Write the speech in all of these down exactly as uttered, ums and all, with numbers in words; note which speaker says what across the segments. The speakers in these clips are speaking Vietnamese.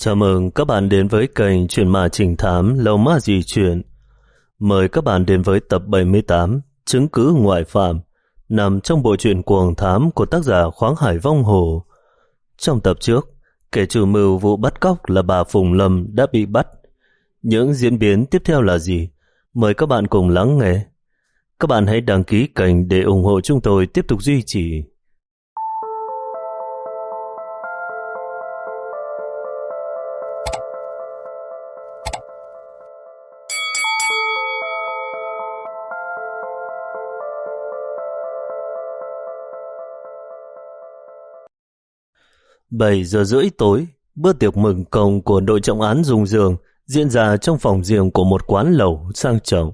Speaker 1: Chào mừng các bạn đến với kênh Chuyện Ma Trinh Thám Lâu Ma Di Chuyện. Mời các bạn đến với tập bảy mươi tám Chứng cứ ngoại phạm, nằm trong bộ truyện Cuồng Thám của tác giả Khoáng Hải Vong Hồ. Trong tập trước, kẻ chủ mưu vụ bắt cóc là bà Phùng Lâm đã bị bắt. Những diễn biến tiếp theo là gì? Mời các bạn cùng lắng nghe. Các bạn hãy đăng ký kênh để ủng hộ chúng tôi tiếp tục duy trì. bảy giờ rưỡi tối, bữa tiệc mừng công của đội trọng án Dung Dương diễn ra trong phòng riêng của một quán lẩu sang trọng.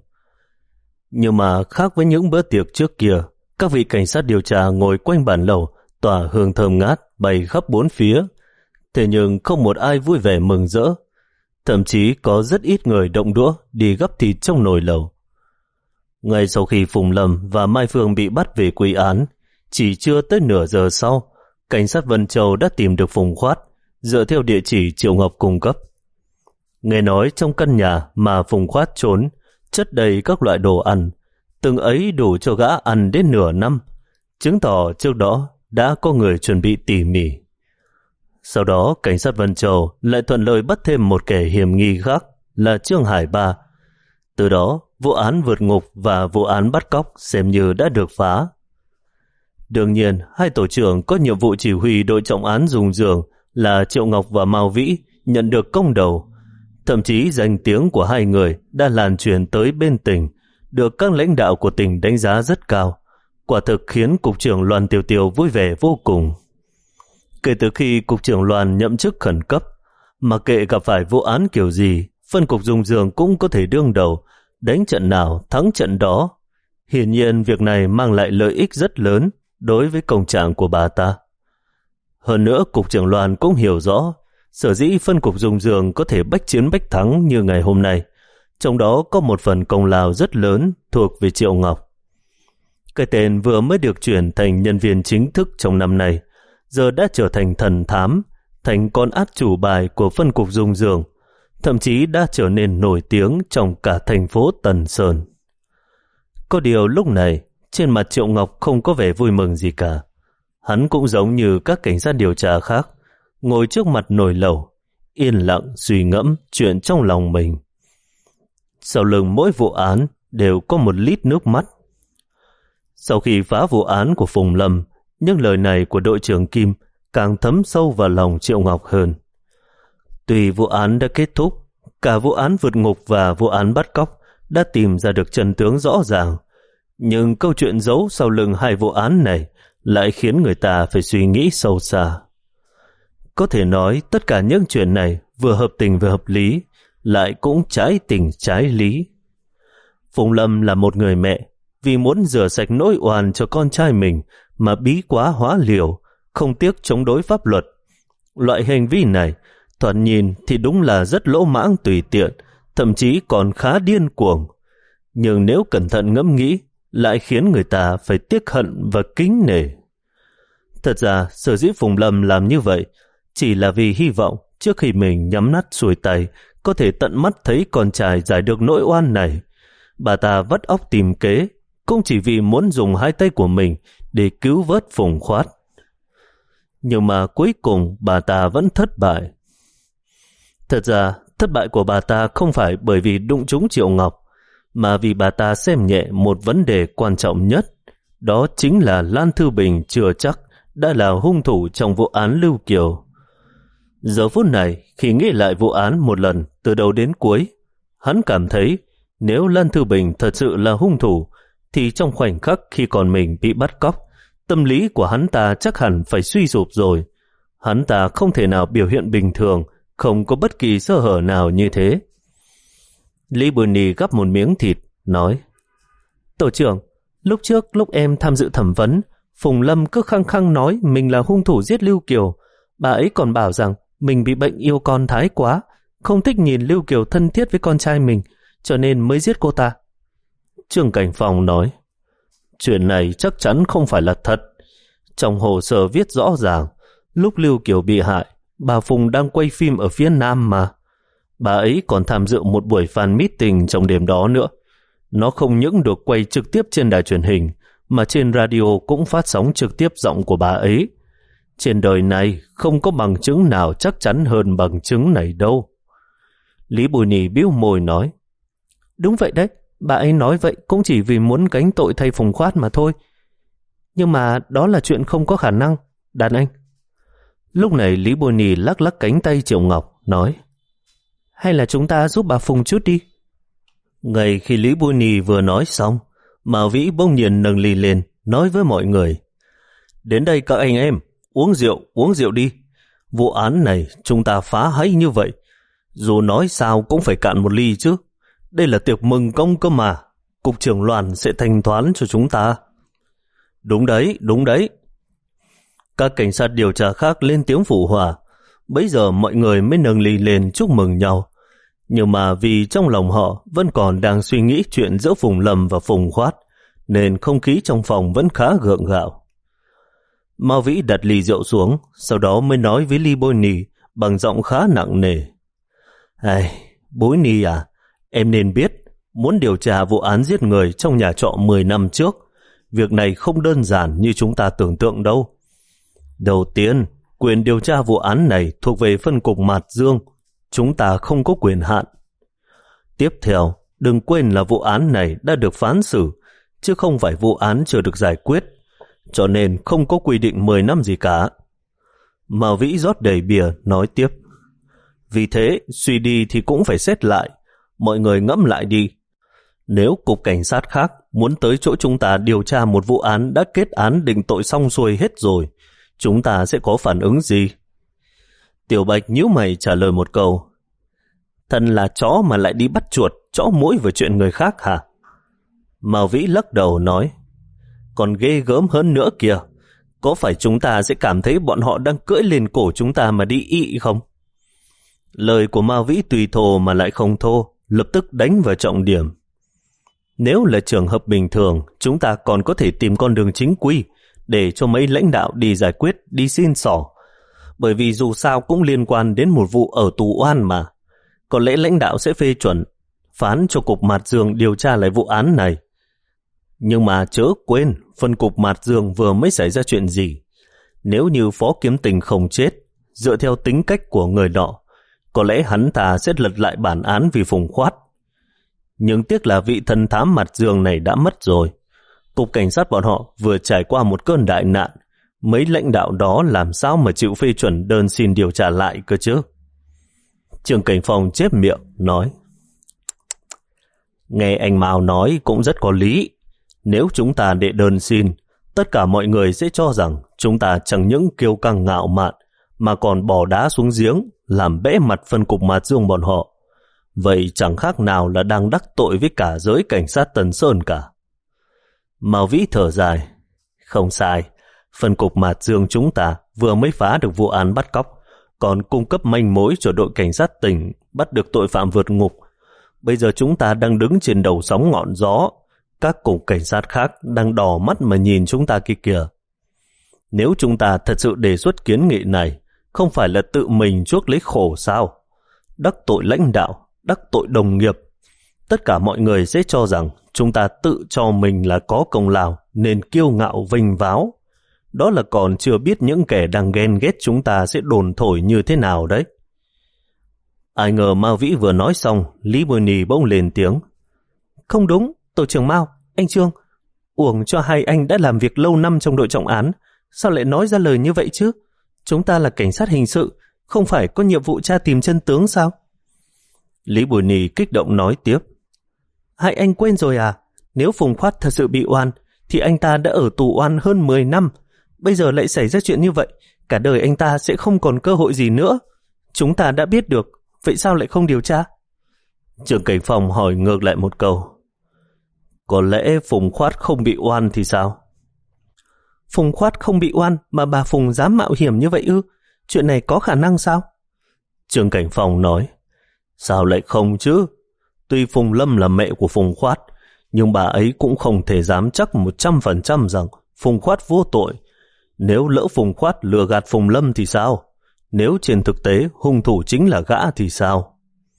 Speaker 1: Nhưng mà khác với những bữa tiệc trước kia, các vị cảnh sát điều tra ngồi quanh bàn lẩu tỏa hương thơm ngát bay khắp bốn phía. Thế nhưng không một ai vui vẻ mừng rỡ. Thậm chí có rất ít người động đũa đi gắp thịt trong nồi lẩu. Ngay sau khi Phùng Lâm và Mai Phương bị bắt về quy án, chỉ chưa tới nửa giờ sau, cảnh sát Vân Châu đã tìm được Phùng Khoát dựa theo địa chỉ Triệu Ngọc cung cấp. Nghe nói trong căn nhà mà Phùng Khoát trốn chất đầy các loại đồ ăn, từng ấy đủ cho gã ăn đến nửa năm, chứng tỏ trước đó đã có người chuẩn bị tỉ mỉ. Sau đó cảnh sát Vân Châu lại thuận lợi bắt thêm một kẻ hiểm nghi khác là Trương Hải Ba. Từ đó vụ án vượt ngục và vụ án bắt cóc xem như đã được phá. Đương nhiên, hai tổ trưởng có nhiệm vụ chỉ huy đội trọng án Dung Dương là Triệu Ngọc và Mao Vĩ nhận được công đầu. Thậm chí danh tiếng của hai người đã lan truyền tới bên tỉnh, được các lãnh đạo của tỉnh đánh giá rất cao. Quả thực khiến Cục trưởng Loan Tiêu Tiêu vui vẻ vô cùng. Kể từ khi Cục trưởng Loan nhậm chức khẩn cấp, mà kệ gặp phải vụ án kiểu gì, phân cục Dung Dương cũng có thể đương đầu, đánh trận nào thắng trận đó. Hiển nhiên việc này mang lại lợi ích rất lớn đối với công trạng của bà ta. Hơn nữa, Cục trưởng Loan cũng hiểu rõ, sở dĩ phân cục Dung Dương có thể bách chiến bách thắng như ngày hôm nay, trong đó có một phần công lao rất lớn thuộc về Triệu Ngọc. Cái tên vừa mới được chuyển thành nhân viên chính thức trong năm nay, giờ đã trở thành thần thám, thành con át chủ bài của phân cục Dung Dương, thậm chí đã trở nên nổi tiếng trong cả thành phố Tần Sơn. Có điều lúc này, trên mặt Triệu Ngọc không có vẻ vui mừng gì cả. Hắn cũng giống như các cảnh sát điều tra khác, ngồi trước mặt nồi lẩu, yên lặng suy ngẫm chuyện trong lòng mình. Sau lưng mỗi vụ án đều có một lít nước mắt. Sau khi phá vụ án của Phùng Lâm, những lời này của đội trưởng Kim càng thấm sâu vào lòng Triệu Ngọc hơn. Tuy vụ án đã kết thúc, cả vụ án vượt ngục và vụ án bắt cóc đã tìm ra được chân tướng rõ ràng, nhưng câu chuyện giấu sau lưng hai vụ án này lại khiến người ta phải suy nghĩ sâu xa. Có thể nói tất cả những chuyện này vừa hợp tình vừa hợp lý, lại cũng trái tình trái lý. Phùng Lâm là một người mẹ, vì muốn rửa sạch nỗi oan cho con trai mình mà bí quá hóa liều, không tiếc chống đối pháp luật. Loại hành vi này, thoạt nhìn thì đúng là rất lỗ mãng tùy tiện, thậm chí còn khá điên cuồng. Nhưng nếu cẩn thận ngẫm nghĩ, lại khiến người ta phải tiếc hận và kính nể. Thật ra, sở dĩ Phùng Lâm làm như vậy chỉ là vì hy vọng trước khi mình nhắm mắt xuôi tay có thể tận mắt thấy con trai giải được nỗi oan này. Bà ta vắt óc tìm kế, cũng chỉ vì muốn dùng hai tay của mình để cứu vớt Phùng Khoát. Nhưng mà cuối cùng bà ta vẫn thất bại. Thật ra, thất bại của bà ta không phải bởi vì đụng trúng Triệu Ngọc, mà vì bà ta xem nhẹ một vấn đề quan trọng nhất, đó chính là Lan Thư Bình chưa chắc đã là hung thủ trong vụ án Lưu Kiều. Giờ phút này, khi nghĩ lại vụ án một lần từ đầu đến cuối, hắn cảm thấy nếu Lan Thư Bình thật sự là hung thủ, thì trong khoảnh khắc khi còn mình bị bắt cóc, tâm lý của hắn ta chắc hẳn phải suy sụp rồi. Hắn ta không thể nào biểu hiện bình thường, không có bất kỳ sơ hở nào như thế. Lý Bùi Nì gắp một miếng thịt, nói: Tổ trưởng, lúc trước lúc em tham dự thẩm vấn, Phùng Lâm cứ khăng khăng nói mình là hung thủ giết Lưu Kiều. Bà ấy còn bảo rằng mình bị bệnh yêu con thái quá, không thích nhìn Lưu Kiều thân thiết với con trai mình, cho nên mới giết cô ta. Trương Cảnh Phong nói: Chuyện này chắc chắn không phải là thật. Trong hồ sơ viết rõ ràng, lúc Lưu Kiều bị hại, bà Phùng đang quay phim ở phía Nam mà. Bà ấy còn tham dự một buổi fan meeting trong đêm đó nữa. Nó không những được quay trực tiếp trên đài truyền hình, mà trên radio cũng phát sóng trực tiếp giọng của bà ấy. Trên đời này không có bằng chứng nào chắc chắn hơn bằng chứng này đâu. Lý Bùi Nì bĩu môi nói, đúng vậy đấy, bà ấy nói vậy cũng chỉ vì muốn gánh tội thay Phùng Khoát mà thôi. Nhưng mà đó là chuyện không có khả năng, đàn anh. Lúc này Lý Bùi Nì lắc lắc cánh tay Triệu Ngọc, nói, hay là chúng ta giúp bà Phùng chút đi. Ngay khi Lý Bùi Nì vừa nói xong, Mao Vĩ bỗng nhiên nâng ly lên, nói với mọi người, đến đây các anh em, uống rượu, uống rượu đi. Vụ án này chúng ta phá hay như vậy, dù nói sao cũng phải cạn một ly chứ. Đây là tiệc mừng công cơ mà, cục trưởng Loan sẽ thanh toán cho chúng ta. Đúng đấy, đúng đấy. Các cảnh sát điều tra khác lên tiếng phụ họa. Bấy giờ mọi người mới nâng ly lên chúc mừng nhau. Nhưng mà vì trong lòng họ vẫn còn đang suy nghĩ chuyện giữa Phùng Lâm và Phùng Khoát, nên không khí trong phòng vẫn khá gượng gạo. Mao Vĩ đặt ly rượu xuống, sau đó mới nói với Lý Bùi Nì bằng giọng khá nặng nề. Ai, Bùi Nì à, em nên biết, muốn điều tra vụ án giết người trong nhà trọ mười năm trước, việc này không đơn giản như chúng ta tưởng tượng đâu. Đầu tiên, quyền điều tra vụ án này thuộc về phân cục Mạt Dương, chúng ta không có quyền hạn. Tiếp theo, đừng quên là vụ án này đã được phán xử, chứ không phải vụ án chưa được giải quyết, cho nên không có quy định mười năm gì cả. Mao Vĩ rót đầy bia, nói tiếp. Vì thế, suy đi thì cũng phải xét lại, mọi người ngẫm lại đi. Nếu cục cảnh sát khác muốn tới chỗ chúng ta điều tra một vụ án đã kết án định tội xong xuôi hết rồi, chúng ta sẽ có phản ứng gì? Tiểu Bạch nhíu mày trả lời một câu. Thân là chó mà lại đi bắt chuột, chó mũi vào chuyện người khác hả? Mao Vĩ lắc đầu nói, còn ghê gớm hơn nữa kìa, có phải chúng ta sẽ cảm thấy bọn họ đang cưỡi lên cổ chúng ta mà đi ị không? Lời của Mao Vĩ tùy thô mà lại không thô, lập tức đánh vào trọng điểm. Nếu là trường hợp bình thường, chúng ta còn có thể tìm con đường chính quy để cho mấy lãnh đạo đi giải quyết, đi xin xỏ. Bởi vì dù sao cũng liên quan đến một vụ ở tù oan mà. Có lẽ lãnh đạo sẽ phê chuẩn, phán cho cục Mạt Dương điều tra lại vụ án này. Nhưng mà chớ quên, phân cục Mạt Dương vừa mới xảy ra chuyện gì. Nếu như Phó Kiếm Tình không chết, dựa theo tính cách của người nọ, có lẽ hắn ta sẽ lật lại bản án vì Phùng Khoát. Nhưng tiếc là vị thần thám Mạt Dương này đã mất rồi. Cục cảnh sát bọn họ vừa trải qua một cơn đại nạn, mấy lãnh đạo đó làm sao mà chịu phê chuẩn đơn xin điều tra lại cơ chứ? Trương Cảnh Phong chép miệng, nói, nghe anh Mao nói cũng rất có lý. Nếu chúng ta đệ đơn xin, tất cả mọi người sẽ cho rằng chúng ta chẳng những kiêu căng ngạo mạn, mà còn bỏ đá xuống giếng, làm bẽ mặt phân cục Mạt Dương bọn họ. Vậy chẳng khác nào là đang đắc tội với cả giới cảnh sát Tần Sơn cả. Mao Vĩ thở dài, không sai, phân cục Mạt Dương chúng ta vừa mới phá được vụ án bắt cóc, còn cung cấp manh mối cho đội cảnh sát tỉnh bắt được tội phạm vượt ngục. Bây giờ chúng ta đang đứng trên đầu sóng ngọn gió, các cục cảnh sát khác đang đỏ mắt mà nhìn chúng ta kia kìa. Nếu chúng ta thật sự đề xuất kiến nghị này, không phải là tự mình chuốc lấy khổ sao? Đắc tội lãnh đạo, đắc tội đồng nghiệp, tất cả mọi người sẽ cho rằng chúng ta tự cho mình là có công lao nên kiêu ngạo vênh váo. Đó là còn chưa biết những kẻ đang ghen ghét chúng ta sẽ đồn thổi như thế nào đấy. Ai ngờ Mao Vĩ vừa nói xong, Lý Bùi Nì bỗng lên tiếng. Không đúng, tổ trưởng Mao, anh Trương, uổng cho hai anh đã làm việc lâu năm trong đội trọng án, sao lại nói ra lời như vậy chứ? Chúng ta là cảnh sát hình sự, không phải có nhiệm vụ tra tìm chân tướng sao? Lý Bùi Nì kích động nói tiếp. Hai anh quên rồi à? Nếu Phùng Khoát thật sự bị oan, thì anh ta đã ở tù oan hơn mười năm. Bây giờ lại xảy ra chuyện như vậy, cả đời anh ta sẽ không còn cơ hội gì nữa. Chúng ta đã biết được, vậy sao lại không điều tra? Trưởng Cảnh Phòng hỏi ngược lại một câu. Có lẽ Phùng Khoát không bị oan thì sao? Phùng Khoát không bị oan mà bà Phùng dám mạo hiểm như vậy ư? Chuyện này có khả năng sao? Trưởng Cảnh Phòng nói. Sao lại không chứ? Tuy Phùng Lâm là mẹ của Phùng Khoát, nhưng bà ấy cũng không thể dám chắc một trăm phần trăm rằng Phùng Khoát vô tội. Nếu lỡ Phùng Khoát lừa gạt Phùng Lâm thì sao? Nếu trên thực tế hung thủ chính là gã thì sao?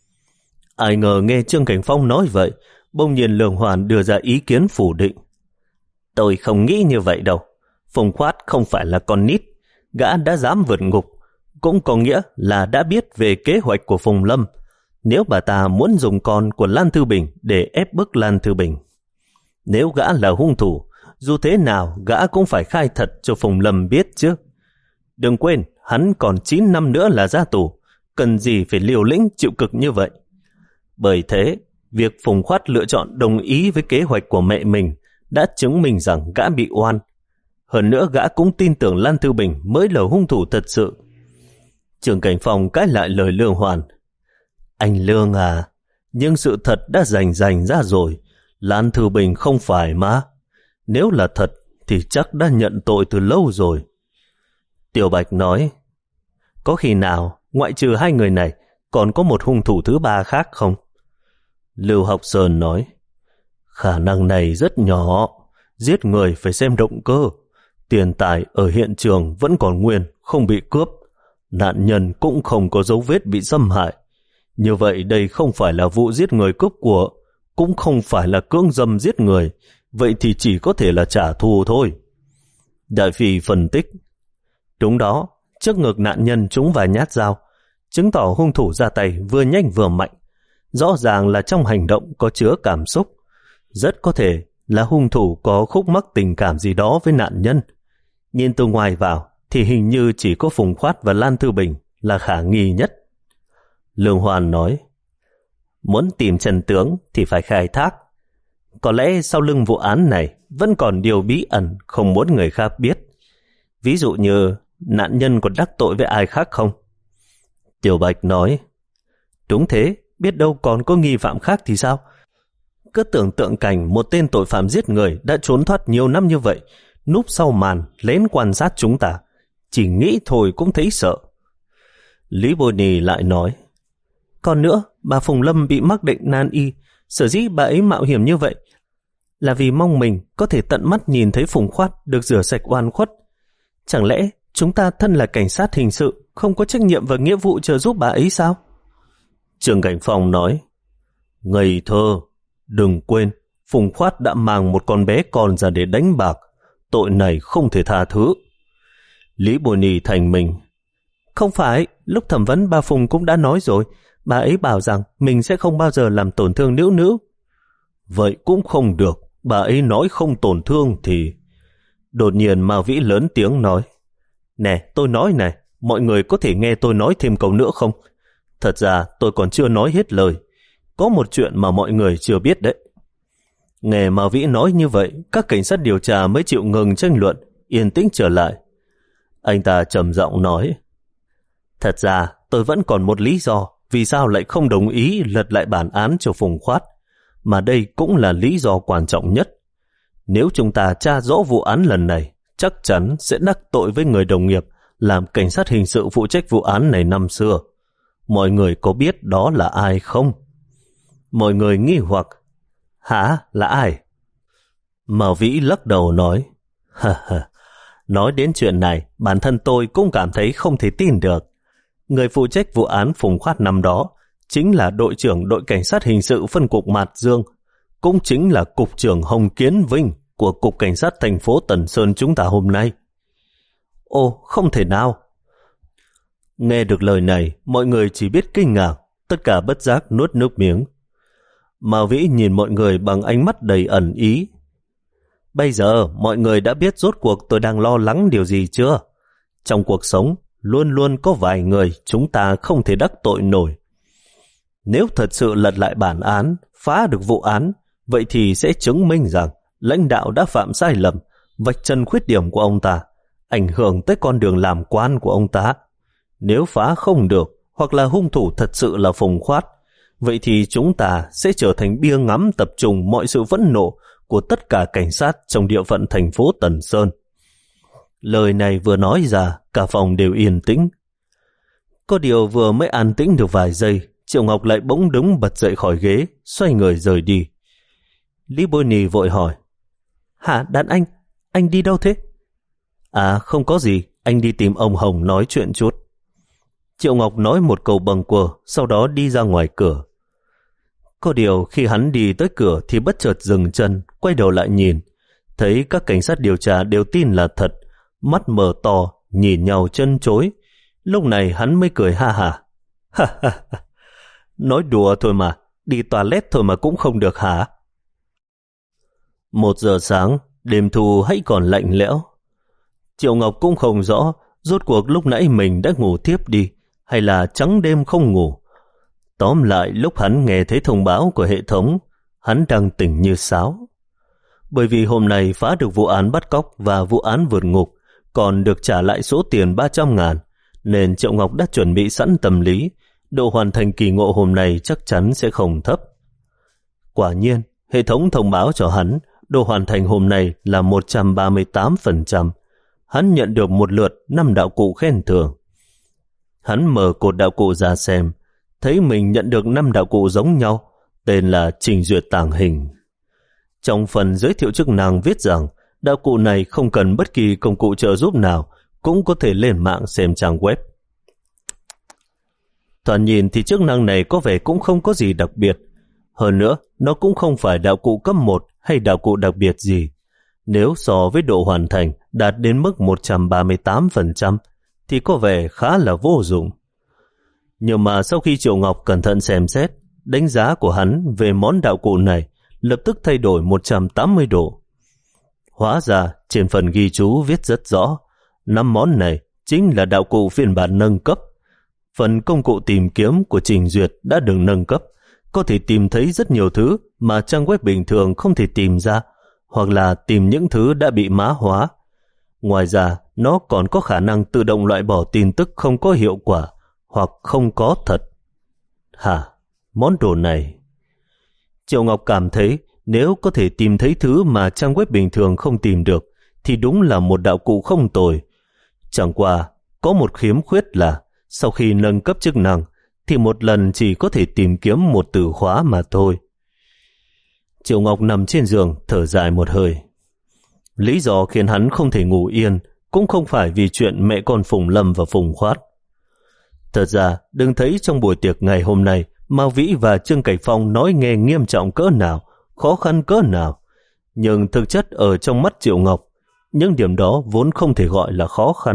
Speaker 1: Ai ngờ nghe Trương Cảnh Phong nói vậy, bỗng nhiên Lương Hoàn đưa ra ý kiến phủ định. Tôi không nghĩ như vậy đâu. Phùng Khoát không phải là con nít. Gã đã dám vượt ngục, cũng có nghĩa là đã biết về kế hoạch của Phùng Lâm. Nếu bà ta muốn dùng con của Lan Thư Bình để ép bức Lan Thư Bình, nếu gã là hung thủ, dù thế nào gã cũng phải khai thật cho Phùng Lâm biết chứ. Đừng quên, hắn còn chín năm nữa là ra tù, cần gì phải liều lĩnh chịu cực như vậy. Bởi thế, việc Phùng Khoát lựa chọn đồng ý với kế hoạch của mẹ mình đã chứng minh rằng gã bị oan. Hơn nữa gã cũng tin tưởng Lan Thư Bình mới là hung thủ thật sự. Trương Cảnh Phong cãi lại lời Lương Hoàn. Anh Lương à, nhưng sự thật đã rành rành ra rồi. Lan Thư Bình không phải mà. Nếu là thật thì chắc đã nhận tội từ lâu rồi. Tiểu Bạch nói, có khi nào ngoại trừ hai người này còn có một hung thủ thứ ba khác không? Lưu Học Sơn nói, khả năng này rất nhỏ. Giết người phải xem động cơ. Tiền tài ở hiện trường vẫn còn nguyên, không bị cướp. Nạn nhân cũng không có dấu vết bị xâm hại. Như vậy đây không phải là vụ giết người cướp của, cũng không phải là cưỡng dâm giết người. Vậy thì chỉ có thể là trả thù thôi. Đại Phi phân tích, đúng đó, trước ngực nạn nhân trúng vài nhát dao, chứng tỏ hung thủ ra tay vừa nhanh vừa mạnh. Rõ ràng là trong hành động có chứa cảm xúc. Rất có thể là hung thủ có khúc mắc tình cảm gì đó với nạn nhân. Nhìn từ ngoài vào thì hình như chỉ có Phùng Khoát và Lan Thư Bình là khả nghi nhất. Lương Hoàn nói, muốn tìm chân tướng thì phải khai thác. Có lẽ sau lưng vụ án này vẫn còn điều bí ẩn không muốn người khác biết. Ví dụ như nạn nhân có đắc tội với ai khác không? Tiểu Bạch nói, đúng thế, biết đâu còn có nghi phạm khác thì sao? Cứ tưởng tượng cảnh một tên tội phạm giết người đã trốn thoát nhiều năm như vậy, núp sau màn lén quan sát chúng ta, chỉ nghĩ thôi cũng thấy sợ. Lý Bồ Nì lại nói, còn nữa, bà Phùng Lâm bị mắc bệnh nan y, sở dĩ bà ấy mạo hiểm như vậy là vì mong mình có thể tận mắt nhìn thấy Phùng Khoát được rửa sạch oan khuất. Chẳng lẽ chúng ta thân là cảnh sát hình sự không có trách nhiệm và nghĩa vụ trợ giúp bà ấy sao? Trương Cảnh Phong nói, ngây thơ, đừng quên Phùng Khoát đã mang một con bé con ra để đánh bạc, tội này không thể tha thứ. Lý Bồ Nì thành mình, không phải, lúc thẩm vấn bà Phùng cũng đã nói rồi, bà ấy bảo rằng mình sẽ không bao giờ làm tổn thương nữ nữ. Vậy cũng không được, bà ấy nói không tổn thương thì... Đột nhiên Mao Vĩ lớn tiếng nói, nè, tôi nói này, mọi người có thể nghe tôi nói thêm câu nữa không? Thật ra tôi còn chưa nói hết lời. Có một chuyện mà mọi người chưa biết đấy. Nghe Mao Vĩ nói như vậy, các cảnh sát điều tra mới chịu ngừng tranh luận, yên tĩnh trở lại. Anh ta trầm giọng nói, thật ra tôi vẫn còn một lý do vì sao lại không đồng ý lật lại bản án cho Phùng Khoát, mà đây cũng là lý do quan trọng nhất. Nếu chúng ta tra rõ vụ án lần này, chắc chắn sẽ đắc tội với người đồng nghiệp làm cảnh sát hình sự phụ trách vụ án này năm xưa. Mọi người có biết đó là ai không? Mọi người nghi hoặc, hả, là ai? Mao Vĩ lắc đầu nói, ha ha, nói đến chuyện này, bản thân tôi cũng cảm thấy không thể tin được. Người phụ trách vụ án Phùng Khoát năm đó chính là đội trưởng đội cảnh sát hình sự phân cục Mạt Dương, cũng chính là cục trưởng Hồng Kiến Vinh của cục cảnh sát thành phố Tần Sơn chúng ta hôm nay. Ồ, không thể nào. Nghe được lời này, mọi người chỉ biết kinh ngạc, tất cả bất giác nuốt nước miếng. Mao Vĩ nhìn mọi người bằng ánh mắt đầy ẩn ý. Bây giờ mọi người đã biết rốt cuộc tôi đang lo lắng điều gì chưa? Trong cuộc sống, luôn luôn có vài người chúng ta không thể đắc tội nổi. Nếu thật sự lật lại bản án, phá được vụ án, vậy thì sẽ chứng minh rằng lãnh đạo đã phạm sai lầm, vạch trần khuyết điểm của ông ta, ảnh hưởng tới con đường làm quan của ông ta. Nếu phá không được, hoặc là hung thủ thật sự là Phùng Khoát, vậy thì chúng ta sẽ trở thành bia ngắm tập trung mọi sự phẫn nộ của tất cả cảnh sát trong địa phận thành phố Tần Sơn. Lời này vừa nói ra, cả phòng đều yên tĩnh. Có điều vừa mới an tĩnh được vài giây, Triệu Ngọc lại bỗng đứng bật dậy khỏi ghế, xoay người rời đi. Lý Bôi Nì vội hỏi, hả, đàn anh, anh đi đâu thế? À, không có gì, anh đi tìm ông Hồng nói chuyện chút. Triệu Ngọc nói một câu bâng quơ, sau đó đi ra ngoài cửa. Có điều khi hắn đi tới cửa thì bất chợt dừng chân, quay đầu lại nhìn, thấy các cảnh sát điều tra đều tin là thật, mắt mở to, nhìn nhau chân chối. Lúc này hắn mới cười ha hả. Ha ha ha, nói đùa thôi mà, đi toilet thôi mà cũng không được hả? Một giờ sáng, đêm thu hãy còn lạnh lẽo. Triệu Ngọc cũng không rõ rốt cuộc lúc nãy mình đã ngủ tiếp đi hay là trắng đêm không ngủ. Tóm lại lúc hắn nghe thấy thông báo của hệ thống, hắn đang tỉnh như sáo. Bởi vì hôm nay phá được vụ án bắt cóc và vụ án vượt ngục, còn được trả lại số tiền ba trăm ngàn, nên Triệu Ngọc đã chuẩn bị sẵn tâm lý, độ hoàn thành kỳ ngộ hôm nay chắc chắn sẽ không thấp. Quả nhiên, hệ thống thông báo cho hắn độ hoàn thành hôm nay là một trăm ba mươi tám phần trăm. Hắn nhận được một lượt năm đạo cụ khen thưởng. Hắn mở cột đạo cụ ra xem, thấy mình nhận được năm đạo cụ giống nhau, tên là trình duyệt tàng hình. Trong phần giới thiệu chức năng viết rằng đạo cụ này không cần bất kỳ công cụ trợ giúp nào, cũng có thể lên mạng xem trang web. Thoạt nhìn thì chức năng này có vẻ cũng không có gì đặc biệt. Hơn nữa, nó cũng không phải đạo cụ cấp một hay đạo cụ đặc biệt gì. Nếu so với độ hoàn thành đạt đến mức một trăm ba mươi tám phần trăm thì có vẻ khá là vô dụng. Nhưng mà sau khi Triệu Ngọc cẩn thận xem xét, đánh giá của hắn về món đạo cụ này lập tức thay đổi một trăm tám mươi độ. Hóa ra trên phần ghi chú viết rất rõ, năm món này chính là đạo cụ phiên bản nâng cấp. Phần công cụ tìm kiếm của Trình Duyệt đã được nâng cấp, có thể tìm thấy rất nhiều thứ mà trang web bình thường không thể tìm ra, hoặc là tìm những thứ đã bị mã hóa. Ngoài ra, nó còn có khả năng tự động loại bỏ tin tức không có hiệu quả hoặc không có thật. Hả? Món đồ này? Triệu Ngọc cảm thấy nếu có thể tìm thấy thứ mà trang web bình thường không tìm được thì đúng là một đạo cụ không tồi. Chẳng qua, có một khiếm khuyết là sau khi nâng cấp chức năng thì một lần chỉ có thể tìm kiếm một từ khóa mà thôi. Triệu Ngọc nằm trên giường thở dài một hơi. Lý do khiến hắn không thể ngủ yên cũng không phải vì chuyện mẹ con Phùng Lâm và Phùng Khoát. Thật ra, đừng thấy trong buổi tiệc ngày hôm nay Mao Vĩ và Trương Cảnh Phong nói nghe nghiêm trọng cỡ nào, khó khăn cỡ nào. Nhưng thực chất ở trong mắt Triệu Ngọc, những điểm đó vốn không thể gọi là khó khăn.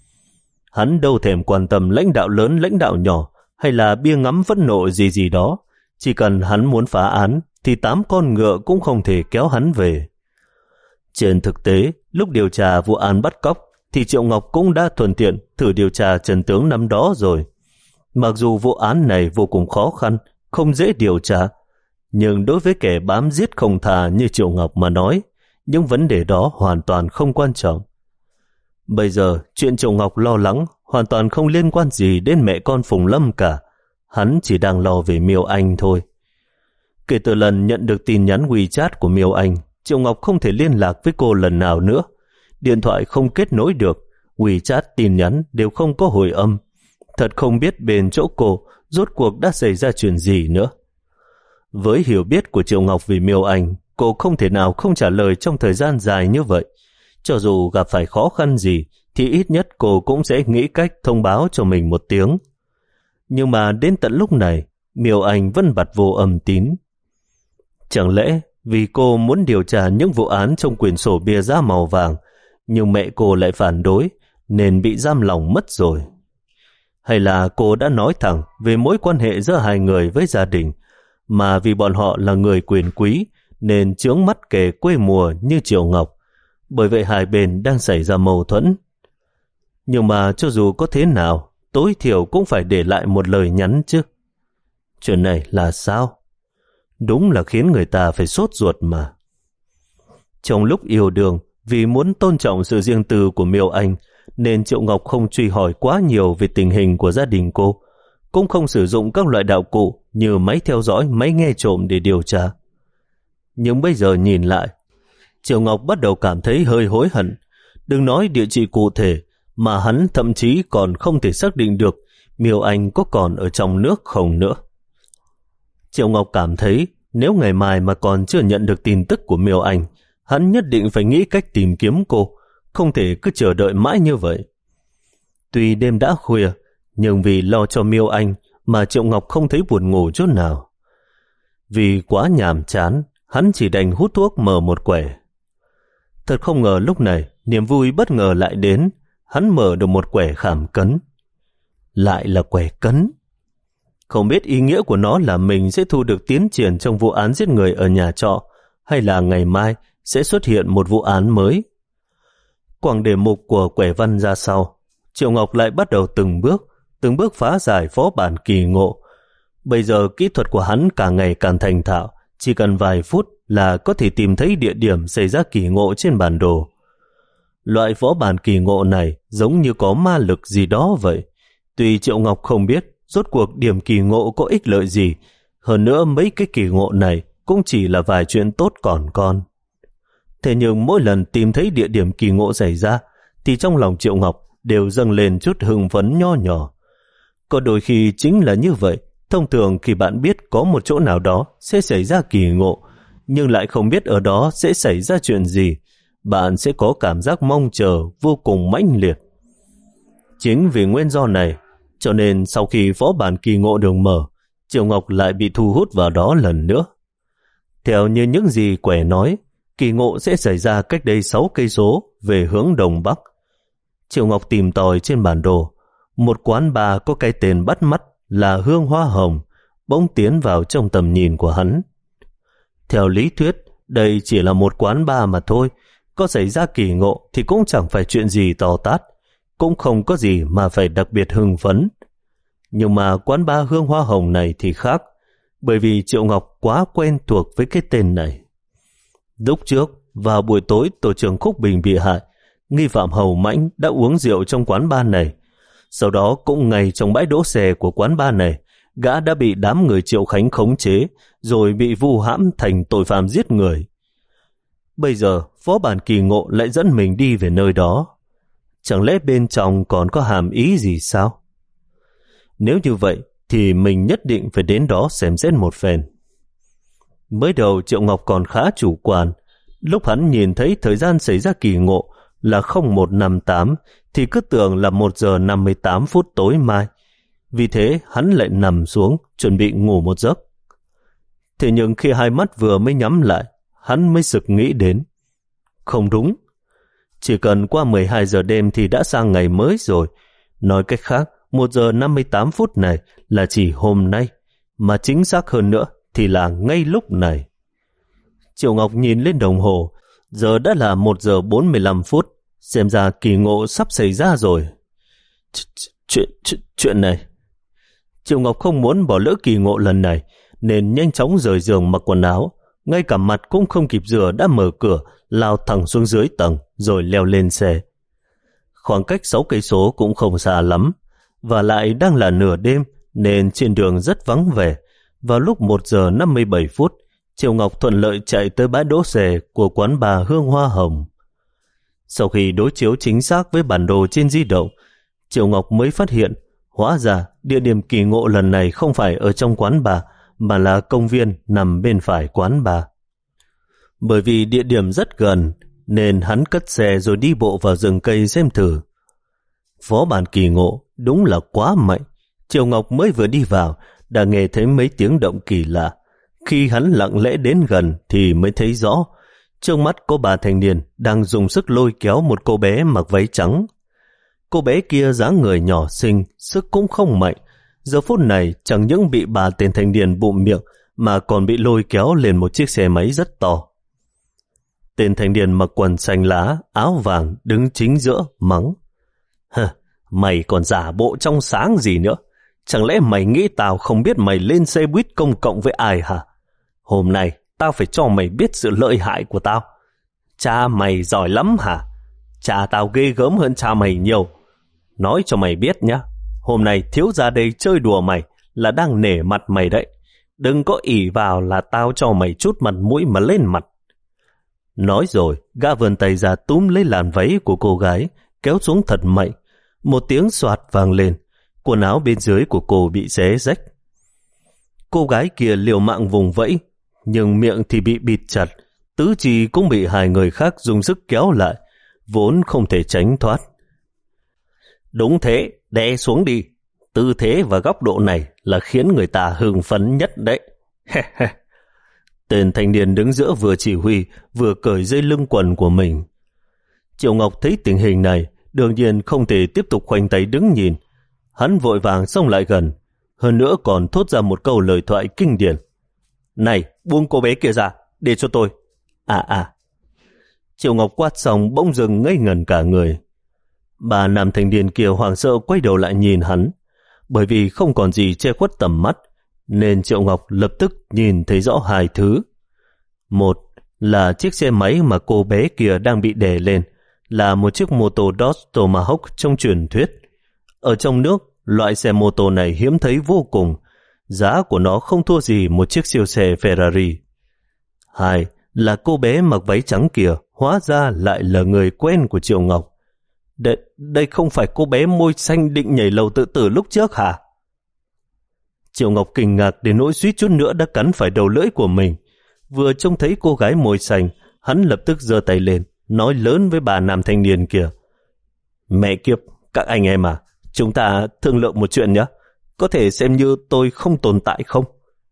Speaker 1: Hắn đâu thèm quan tâm lãnh đạo lớn lãnh đạo nhỏ hay là bia ngắm phẫn nộ gì gì đó. Chỉ cần hắn muốn phá án thì tám con ngựa cũng không thể kéo hắn về. Trên thực tế, lúc điều tra vụ án bắt cóc thì Triệu Ngọc cũng đã thuận tiện thử điều tra chân tướng năm đó rồi. Mặc dù vụ án này vô cùng khó khăn, không dễ điều tra, nhưng đối với kẻ bám giết không thà như Triệu Ngọc mà nói, những vấn đề đó hoàn toàn không quan trọng. Bây giờ, chuyện Triệu Ngọc lo lắng hoàn toàn không liên quan gì đến mẹ con Phùng Lâm cả. Hắn chỉ đang lo về Miêu Anh thôi. Kể từ lần nhận được tin nhắn WeChat của Miêu Anh, Triệu Ngọc không thể liên lạc với cô lần nào nữa. Điện thoại không kết nối được, WeChat tin nhắn đều không có hồi âm. Thật không biết bên chỗ cô rốt cuộc đã xảy ra chuyện gì nữa. Với hiểu biết của Triệu Ngọc về Miêu Anh, cô không thể nào không trả lời trong thời gian dài như vậy. Cho dù gặp phải khó khăn gì, thì ít nhất cô cũng sẽ nghĩ cách thông báo cho mình một tiếng. Nhưng mà đến tận lúc này, Miêu Anh vẫn bặt vô âm tín. Chẳng lẽ vì cô muốn điều tra những vụ án trong quyển sổ bia da màu vàng, nhưng mẹ cô lại phản đối, nên bị giam lỏng mất rồi? Hay là cô đã nói thẳng về mối quan hệ giữa hai người với gia đình, mà vì bọn họ là người quyền quý, nên chướng mắt kẻ quê mùa như Triệu Ngọc, bởi vậy hai bên đang xảy ra mâu thuẫn? Nhưng mà cho dù có thế nào, tối thiểu cũng phải để lại một lời nhắn chứ. Chuyện này là sao? Đúng là khiến người ta phải sốt ruột mà. Trong lúc yêu đương, vì muốn tôn trọng sự riêng tư của Miêu Anh, nên Triệu Ngọc không truy hỏi quá nhiều về tình hình của gia đình cô, cũng không sử dụng các loại đạo cụ như máy theo dõi, máy nghe trộm để điều tra. Nhưng bây giờ nhìn lại, Triệu Ngọc bắt đầu cảm thấy hơi hối hận. Đừng nói địa chỉ cụ thể, mà hắn thậm chí còn không thể xác định được Miêu Anh có còn ở trong nước không nữa. Triệu Ngọc cảm thấy nếu ngày mai mà còn chưa nhận được tin tức của Miêu Anh, hắn nhất định phải nghĩ cách tìm kiếm cô, không thể cứ chờ đợi mãi như vậy. Tuy đêm đã khuya, nhưng vì lo cho Miêu Anh mà Triệu Ngọc không thấy buồn ngủ chút nào. Vì quá nhàm chán, hắn chỉ đành hút thuốc mở một quẻ. Thật không ngờ lúc này, niềm vui bất ngờ lại đến, hắn mở được một quẻ khảm cấn. Lại là quẻ cấn. Không biết ý nghĩa của nó là mình sẽ thu được tiến triển trong vụ án giết người ở nhà trọ, hay là ngày mai sẽ xuất hiện một vụ án mới. Quảng đề mục của quẻ văn ra sau, Triệu Ngọc lại bắt đầu từng bước, từng bước phá giải phó bản kỳ ngộ. Bây giờ kỹ thuật của hắn càng ngày càng thành thạo, chỉ cần vài phút là có thể tìm thấy địa điểm xảy ra kỳ ngộ trên bản đồ. Loại phó bản kỳ ngộ này giống như có ma lực gì đó vậy. Tuy Triệu Ngọc không biết rốt cuộc điểm kỳ ngộ có ích lợi gì, hơn nữa mấy cái kỳ ngộ này cũng chỉ là vài chuyện tốt còn con. Thế nhưng mỗi lần tìm thấy địa điểm kỳ ngộ xảy ra, thì trong lòng Triệu Ngọc đều dâng lên chút hưng phấn nho nhỏ. Có đôi khi chính là như vậy, thông thường khi bạn biết có một chỗ nào đó sẽ xảy ra kỳ ngộ, nhưng lại không biết ở đó sẽ xảy ra chuyện gì, bạn sẽ có cảm giác mong chờ vô cùng mãnh liệt. Chính vì nguyên do này, cho nên sau khi phó bản kỳ ngộ được mở, Triệu Ngọc lại bị thu hút vào đó lần nữa. Theo như những gì quẻ nói, kỳ ngộ sẽ xảy ra cách đây sáu cây số về hướng đông bắc. Triệu Ngọc tìm tòi trên bản đồ, một quán bar có cái tên bắt mắt là Hương Hoa Hồng bỗng tiến vào trong tầm nhìn của hắn. Theo lý thuyết, đây chỉ là một quán bar mà thôi, có xảy ra kỳ ngộ thì cũng chẳng phải chuyện gì to tát, cũng không có gì mà phải đặc biệt hưng phấn. Nhưng mà quán bar Hương Hoa Hồng này thì khác, bởi vì Triệu Ngọc quá quen thuộc với cái tên này. Lúc trước, vào buổi tối tổ trưởng Khúc Bình bị hại, nghi phạm Hầu Mãnh đã uống rượu trong quán bar này. Sau đó cũng ngay trong bãi đỗ xe của quán bar này, gã đã bị đám người Triệu Khánh khống chế, rồi bị vu hãm thành tội phạm giết người. Bây giờ, phó bản kỳ ngộ lại dẫn mình đi về nơi đó. Chẳng lẽ bên trong còn có hàm ý gì sao? Nếu như vậy, thì mình nhất định phải đến đó xem xét một phen. Mới đầu Triệu Ngọc còn khá chủ quan. Lúc hắn nhìn thấy thời gian xảy ra kỳ ngộ là không một năm tám, thì cứ tưởng là một giờ năm mươi tám phút tối mai. Vì thế hắn lại nằm xuống, chuẩn bị ngủ một giấc. Thế nhưng khi hai mắt vừa mới nhắm lại, hắn mới sực nghĩ đến. Không đúng. Chỉ cần qua mười hai giờ đêm thì đã sang ngày mới rồi. Nói cách khác, một giờ năm mươi tám phút này là chỉ hôm nay, mà chính xác hơn nữa thì là ngay lúc này. Triệu Ngọc nhìn lên đồng hồ, giờ đã là một giờ bốn mươi lăm phút, xem ra kỳ ngộ sắp xảy ra rồi. Chuyện, chuyện, chuyện này. Triệu Ngọc không muốn bỏ lỡ kỳ ngộ lần này, nên nhanh chóng rời giường mặc quần áo, ngay cả mặt cũng không kịp rửa đã mở cửa, lao thẳng xuống dưới tầng, rồi leo lên xe. Khoảng cách sáu cây số cũng không xa lắm, và lại đang là nửa đêm, nên trên đường rất vắng vẻ. Vào lúc một giờ năm mươi bảy phút, Triệu Ngọc thuận lợi chạy tới bãi đỗ xe của quán bar Hương Hoa Hồng. Sau khi đối chiếu chính xác với bản đồ trên di động, Triệu Ngọc mới phát hiện hóa ra địa điểm kỳ ngộ lần này không phải ở trong quán bar, mà là công viên nằm bên phải quán bar. Bởi vì địa điểm rất gần, nên hắn cất xe rồi đi bộ vào rừng cây xem thử. Phó bản kỳ ngộ đúng là quá mạnh. Triệu Ngọc mới vừa đi vào đã nghe thấy mấy tiếng động kỳ lạ. Khi hắn lặng lẽ đến gần thì mới thấy rõ, trước mắt có ba thanh niên đang dùng sức lôi kéo một cô bé mặc váy trắng. Cô bé kia dáng người nhỏ xinh, sức cũng không mạnh. Giờ phút này chẳng những bị ba tên thanh niên bụm miệng, mà còn bị lôi kéo lên một chiếc xe máy rất to. Tên thanh niên mặc quần xanh lá, áo vàng đứng chính giữa mắng. Hờ, mày còn giả bộ trong sáng gì nữa? Chẳng lẽ mày nghĩ tao không biết mày lên xe buýt công cộng với ai hả? Hôm nay tao phải cho mày biết sự lợi hại của tao. Cha mày giỏi lắm hả? Cha tao ghê gớm hơn cha mày nhiều. Nói cho mày biết nhá, hôm nay thiếu ra đây chơi đùa mày là đang nể mặt mày đấy. Đừng có ỷ vào là tao cho mày chút mặt mũi mà lên mặt. Nói rồi, gã vươn tay ra túm lấy làn váy của cô gái, kéo xuống thật mạnh. Một tiếng xoạt vang lên, quần áo bên dưới của cô bị xé rách. Cô gái kia liều mạng vùng vẫy, nhưng miệng thì bị bịt chặt, tứ chi cũng bị hai người khác dùng sức kéo lại, vốn không thể tránh thoát. Đúng thế, đè xuống đi. Tư thế và góc độ này là khiến người ta hưng phấn nhất đấy. Tên thanh niên đứng giữa vừa chỉ huy vừa cởi dây lưng quần của mình. Triệu Ngọc thấy tình hình này, đương nhiên không thể tiếp tục khoanh tay đứng nhìn. Hắn vội vàng xông lại gần, hơn nữa còn thốt ra một câu lời thoại kinh điển. Này, buông cô bé kia ra, để cho tôi. À à. Triệu Ngọc quát xong bỗng dừng ngây ngẩn cả người. Bà nam thanh niên kia hoảng sợ quay đầu lại nhìn hắn. Bởi vì không còn gì che khuất tầm mắt, nên Triệu Ngọc lập tức nhìn thấy rõ hai thứ. Một là chiếc xe máy mà cô bé kia đang bị đè lên, là một chiếc mô tô Dodge Tomahawk trong truyền thuyết. Ở trong nước, loại xe mô tô này hiếm thấy vô cùng, giá của nó không thua gì một chiếc siêu xe Ferrari. Hai là cô bé mặc váy trắng kia hóa ra lại là người quen của Triệu Ngọc. Đây, đây không phải cô bé môi xanh định nhảy lầu tự tử lúc trước hả? Triệu Ngọc kinh ngạc đến nỗi suýt chút nữa đã cắn phải đầu lưỡi của mình. Vừa trông thấy cô gái môi xanh, hắn lập tức giơ tay lên, nói lớn với bà nam thanh niên kia. Mẹ kiếp, các anh em à, chúng ta thương lượng một chuyện nhé. Có thể xem như tôi không tồn tại không?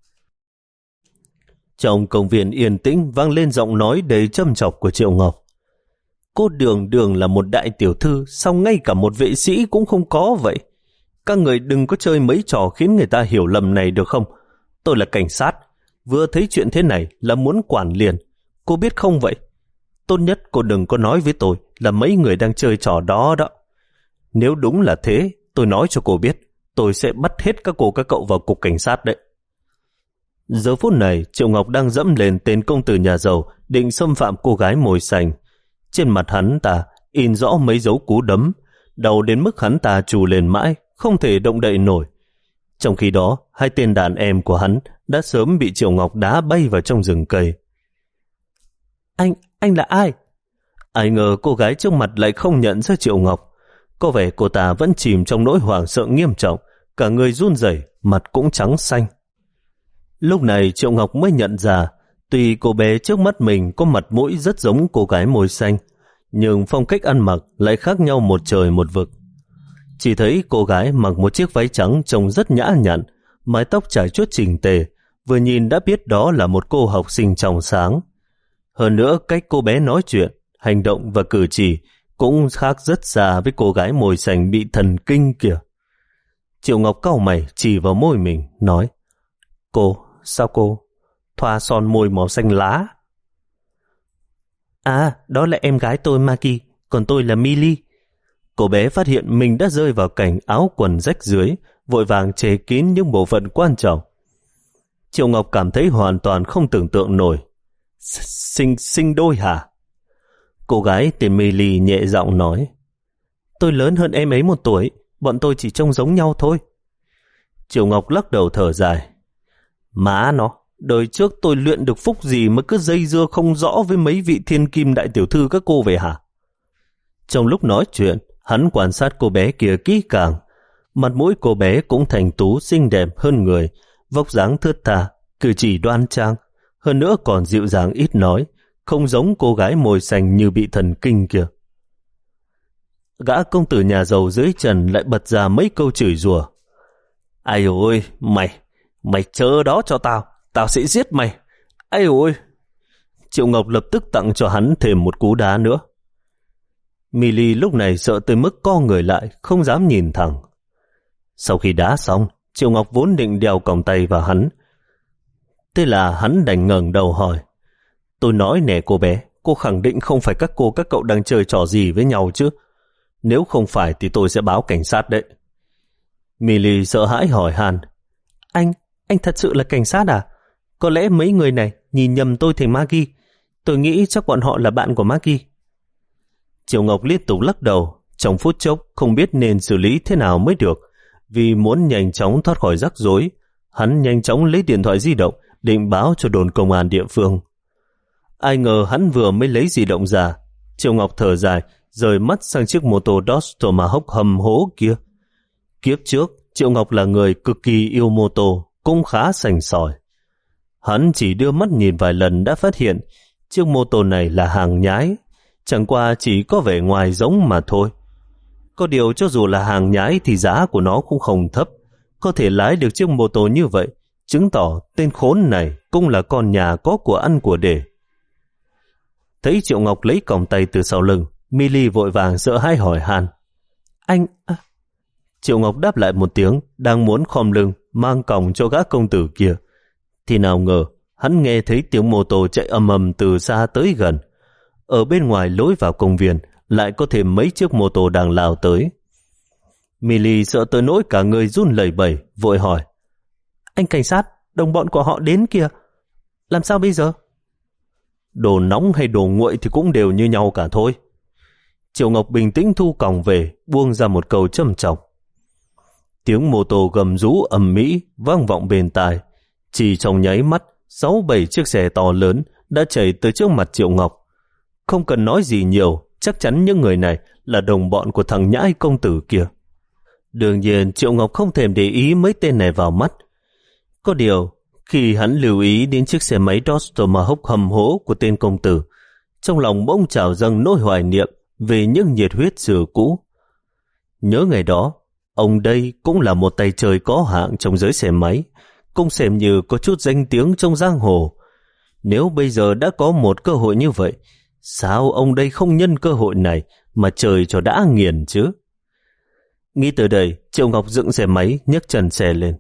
Speaker 1: Trong công viên yên tĩnh vang lên giọng nói đầy châm chọc của Triệu Ngọc. Cô Đường Đường là một đại tiểu thư, sao ngay cả một vệ sĩ cũng không có vậy? Các người đừng có chơi mấy trò khiến người ta hiểu lầm này được không? Tôi là cảnh sát, vừa thấy chuyện thế này là muốn quản liền. Cô biết không vậy? Tốt nhất cô đừng có nói với tôi là mấy người đang chơi trò đó đó. Nếu đúng là thế, tôi nói cho cô biết, tôi sẽ bắt hết các cô các cậu vào cục cảnh sát đấy. Giờ phút này, Triệu Ngọc đang dẫm lên tên công tử nhà giàu, định xâm phạm cô gái môi xanh. Trên mặt hắn ta in rõ mấy dấu cú đấm, đầu đến mức hắn ta trù lên mãi, không thể động đậy nổi. Trong khi đó, hai tên đàn em của hắn đã sớm bị Triệu Ngọc đá bay vào trong rừng cây. Anh, anh là ai? Ai ngờ cô gái trước mặt lại không nhận ra Triệu Ngọc. Có vẻ cô ta vẫn chìm trong nỗi hoảng sợ nghiêm trọng, cả người run rẩy, mặt cũng trắng xanh. Lúc này Triệu Ngọc mới nhận ra, tuy cô bé trước mắt mình có mặt mũi rất giống cô gái môi xanh, nhưng phong cách ăn mặc lại khác nhau một trời một vực. Chỉ thấy cô gái mặc một chiếc váy trắng trông rất nhã nhặn, mái tóc trải chuốt chỉnh tề, vừa nhìn đã biết đó là một cô học sinh trong sáng. Hơn nữa cách cô bé nói chuyện, hành động và cử chỉ cũng khác rất xa với cô gái môi xanh bị thần kinh kìa. Triệu Ngọc cau mày chỉ vào môi mình, nói: Cô, sao cô thoa son môi màu xanh lá? À, đó là em gái tôi Maki, còn tôi là Millie. Cô bé phát hiện mình đã rơi vào cảnh áo quần rách dưới, vội vàng che kín những bộ phận quan trọng. Triệu Ngọc cảm thấy hoàn toàn không tưởng tượng nổi. Sinh sinh đôi hả? Cô gái tên Millie nhẹ giọng nói: Tôi lớn hơn em ấy một tuổi, bọn tôi chỉ trông giống nhau thôi. Triệu Ngọc lắc đầu thở dài: Má nó, đời trước tôi luyện được phúc gì mà cứ dây dưa không rõ với mấy vị thiên kim đại tiểu thư các cô về hả? Trong lúc nói chuyện, hắn quan sát cô bé kia kỹ càng. Mặt mũi cô bé cũng thành tú xinh đẹp hơn người, vóc dáng thướt tha, cử chỉ đoan trang, hơn nữa còn dịu dàng ít nói, không giống cô gái môi xanh như bị thần kinh kia. Gã công tử nhà giàu dưới trần lại bật ra mấy câu chửi rủa. Ai ôi, mày, mày chớ đó cho tao, tao sẽ giết mày. Ai ôi. Triệu Ngọc lập tức tặng cho hắn thêm một cú đá nữa. Millie lúc này sợ tới mức co người lại, không dám nhìn thẳng. Sau khi đá xong, Triệu Ngọc vốn định đeo còng tay vào hắn. Thế là hắn đành ngẩng đầu hỏi: Tôi nói nè cô bé, cô khẳng định không phải các cô các cậu đang chơi trò gì với nhau chứ? Nếu không phải thì tôi sẽ báo cảnh sát đấy. Millie sợ hãi hỏi han: Anh, anh thật sự là cảnh sát à? Có lẽ mấy người này nhìn nhầm tôi thành Maggie. Tôi nghĩ chắc bọn họ là bạn của Maggie. Triệu Ngọc liên tục lắc đầu, trong phút chốc không biết nên xử lý thế nào mới được. Vì muốn nhanh chóng thoát khỏi rắc rối, hắn nhanh chóng lấy điện thoại di động định báo cho đồn công an địa phương. Ai ngờ hắn vừa mới lấy di động ra, Triệu Ngọc thở dài, rời mắt sang chiếc mô tô Dodge Tomahawk hầm hố kia. Kiếp trước, Triệu Ngọc là người cực kỳ yêu mô tô, cũng khá sành sỏi. Hắn chỉ đưa mắt nhìn vài lần đã phát hiện chiếc mô tô này là hàng nhái, chẳng qua chỉ có vẻ ngoài giống mà thôi. Có điều cho dù là hàng nhái thì giá của nó cũng không thấp. Có thể lái được chiếc mô tô như vậy, chứng tỏ tên khốn này cũng là con nhà có của ăn của để. Thấy Triệu Ngọc lấy còng tay từ sau lưng, Milly vội vàng sợ hãi hỏi han. Anh... À... Triệu Ngọc đáp lại một tiếng, đang muốn khom lưng mang còng cho gã công tử kia. Thì nào ngờ, hắn nghe thấy tiếng mô tô chạy ầm ầm từ xa tới gần. Ở bên ngoài lối vào công viên, lại có thêm mấy chiếc mô tô đang lao tới. Milly sợ tới nỗi cả người run lẩy bẩy, vội hỏi. Anh cảnh sát, đồng bọn của họ đến kìa. Làm sao bây giờ? Đồ nóng hay đồ nguội thì cũng đều như nhau cả thôi. Triệu Ngọc bình tĩnh thu còng về, buông ra một câu trầm trọng. Tiếng mô tô gầm rú ầm ĩ vang vọng bên tai. Chỉ trong nháy mắt, sáu bảy chiếc xe to lớn đã chạy tới trước mặt Triệu Ngọc. Không cần nói gì nhiều, chắc chắn những người này là đồng bọn của thằng nhãi công tử kia. Đương nhiên Triệu Ngọc không thèm để ý mấy tên này vào mắt. Có điều, khi hắn lưu ý đến chiếc xe máy Dodge Tomahawk hầm hố của tên công tử, trong lòng bỗng trào dâng nỗi hoài niệm về những nhiệt huyết xưa cũ. Nhớ ngày đó, ông đây cũng là một tay chơi có hạng trong giới xe máy, cũng xem như có chút danh tiếng trong giang hồ. Nếu bây giờ đã có một cơ hội như vậy, sao ông đây không nhân cơ hội này mà chơi cho đã nghiền chứ? Nghĩ tới đây, Triệu Ngọc dựng xe máy, nhấc chân xe lên.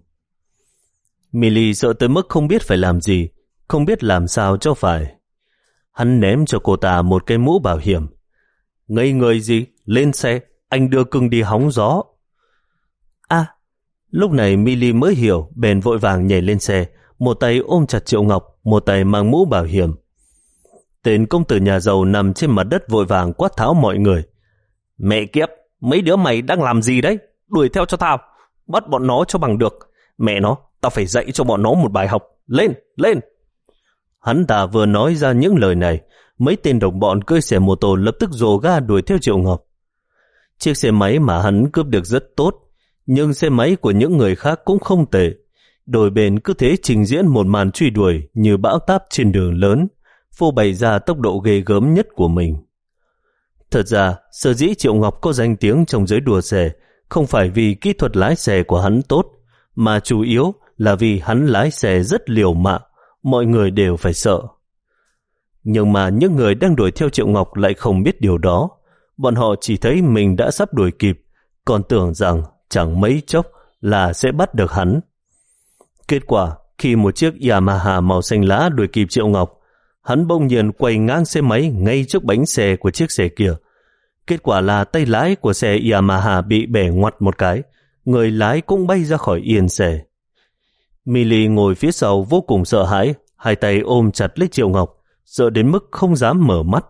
Speaker 1: Milly sợ tới mức không biết phải làm gì, không biết làm sao cho phải. Hắn ném cho cô ta một cái mũ bảo hiểm. Ngây người gì, lên xe, anh đưa cưng đi hóng gió. À, lúc này Milly mới hiểu, bèn vội vàng nhảy lên xe, một tay ôm chặt Triệu Ngọc, một tay mang mũ bảo hiểm. Tên công tử nhà giàu nằm trên mặt đất vội vàng quát tháo mọi người. Mẹ kiếp, mấy đứa mày đang làm gì đấy? Đuổi theo cho tao, bắt bọn nó cho bằng được. Mẹ nó, tao phải dạy cho bọn nó một bài học. Lên, lên! Hắn ta vừa nói ra những lời này, mấy tên đồng bọn cưỡi xe mô tô lập tức rồ ga đuổi theo Triệu Ngọc. Chiếc xe máy mà hắn cướp được rất tốt, nhưng xe máy của những người khác cũng không tệ. Đôi bên cứ thế trình diễn một màn truy đuổi như bão táp trên đường lớn, phô bày ra tốc độ ghê gớm nhất của mình. Thật ra, sở dĩ Triệu Ngọc có danh tiếng trong giới đua xe không phải vì kỹ thuật lái xe của hắn tốt, mà chủ yếu là vì hắn lái xe rất liều mạng, mọi người đều phải sợ. Nhưng mà những người đang đuổi theo Triệu Ngọc lại không biết điều đó. Bọn họ chỉ thấy mình đã sắp đuổi kịp, còn tưởng rằng chẳng mấy chốc là sẽ bắt được hắn. Kết quả, khi một chiếc Yamaha màu xanh lá đuổi kịp Triệu Ngọc, hắn bỗng nhiên quay ngang xe máy ngay trước bánh xe của chiếc xe kia. Kết quả là tay lái của xe Yamaha bị bẻ ngoặt một cái, người lái cũng bay ra khỏi yên xe. Milly ngồi phía sau vô cùng sợ hãi, hai tay ôm chặt lấy Triệu Ngọc, sợ đến mức không dám mở mắt.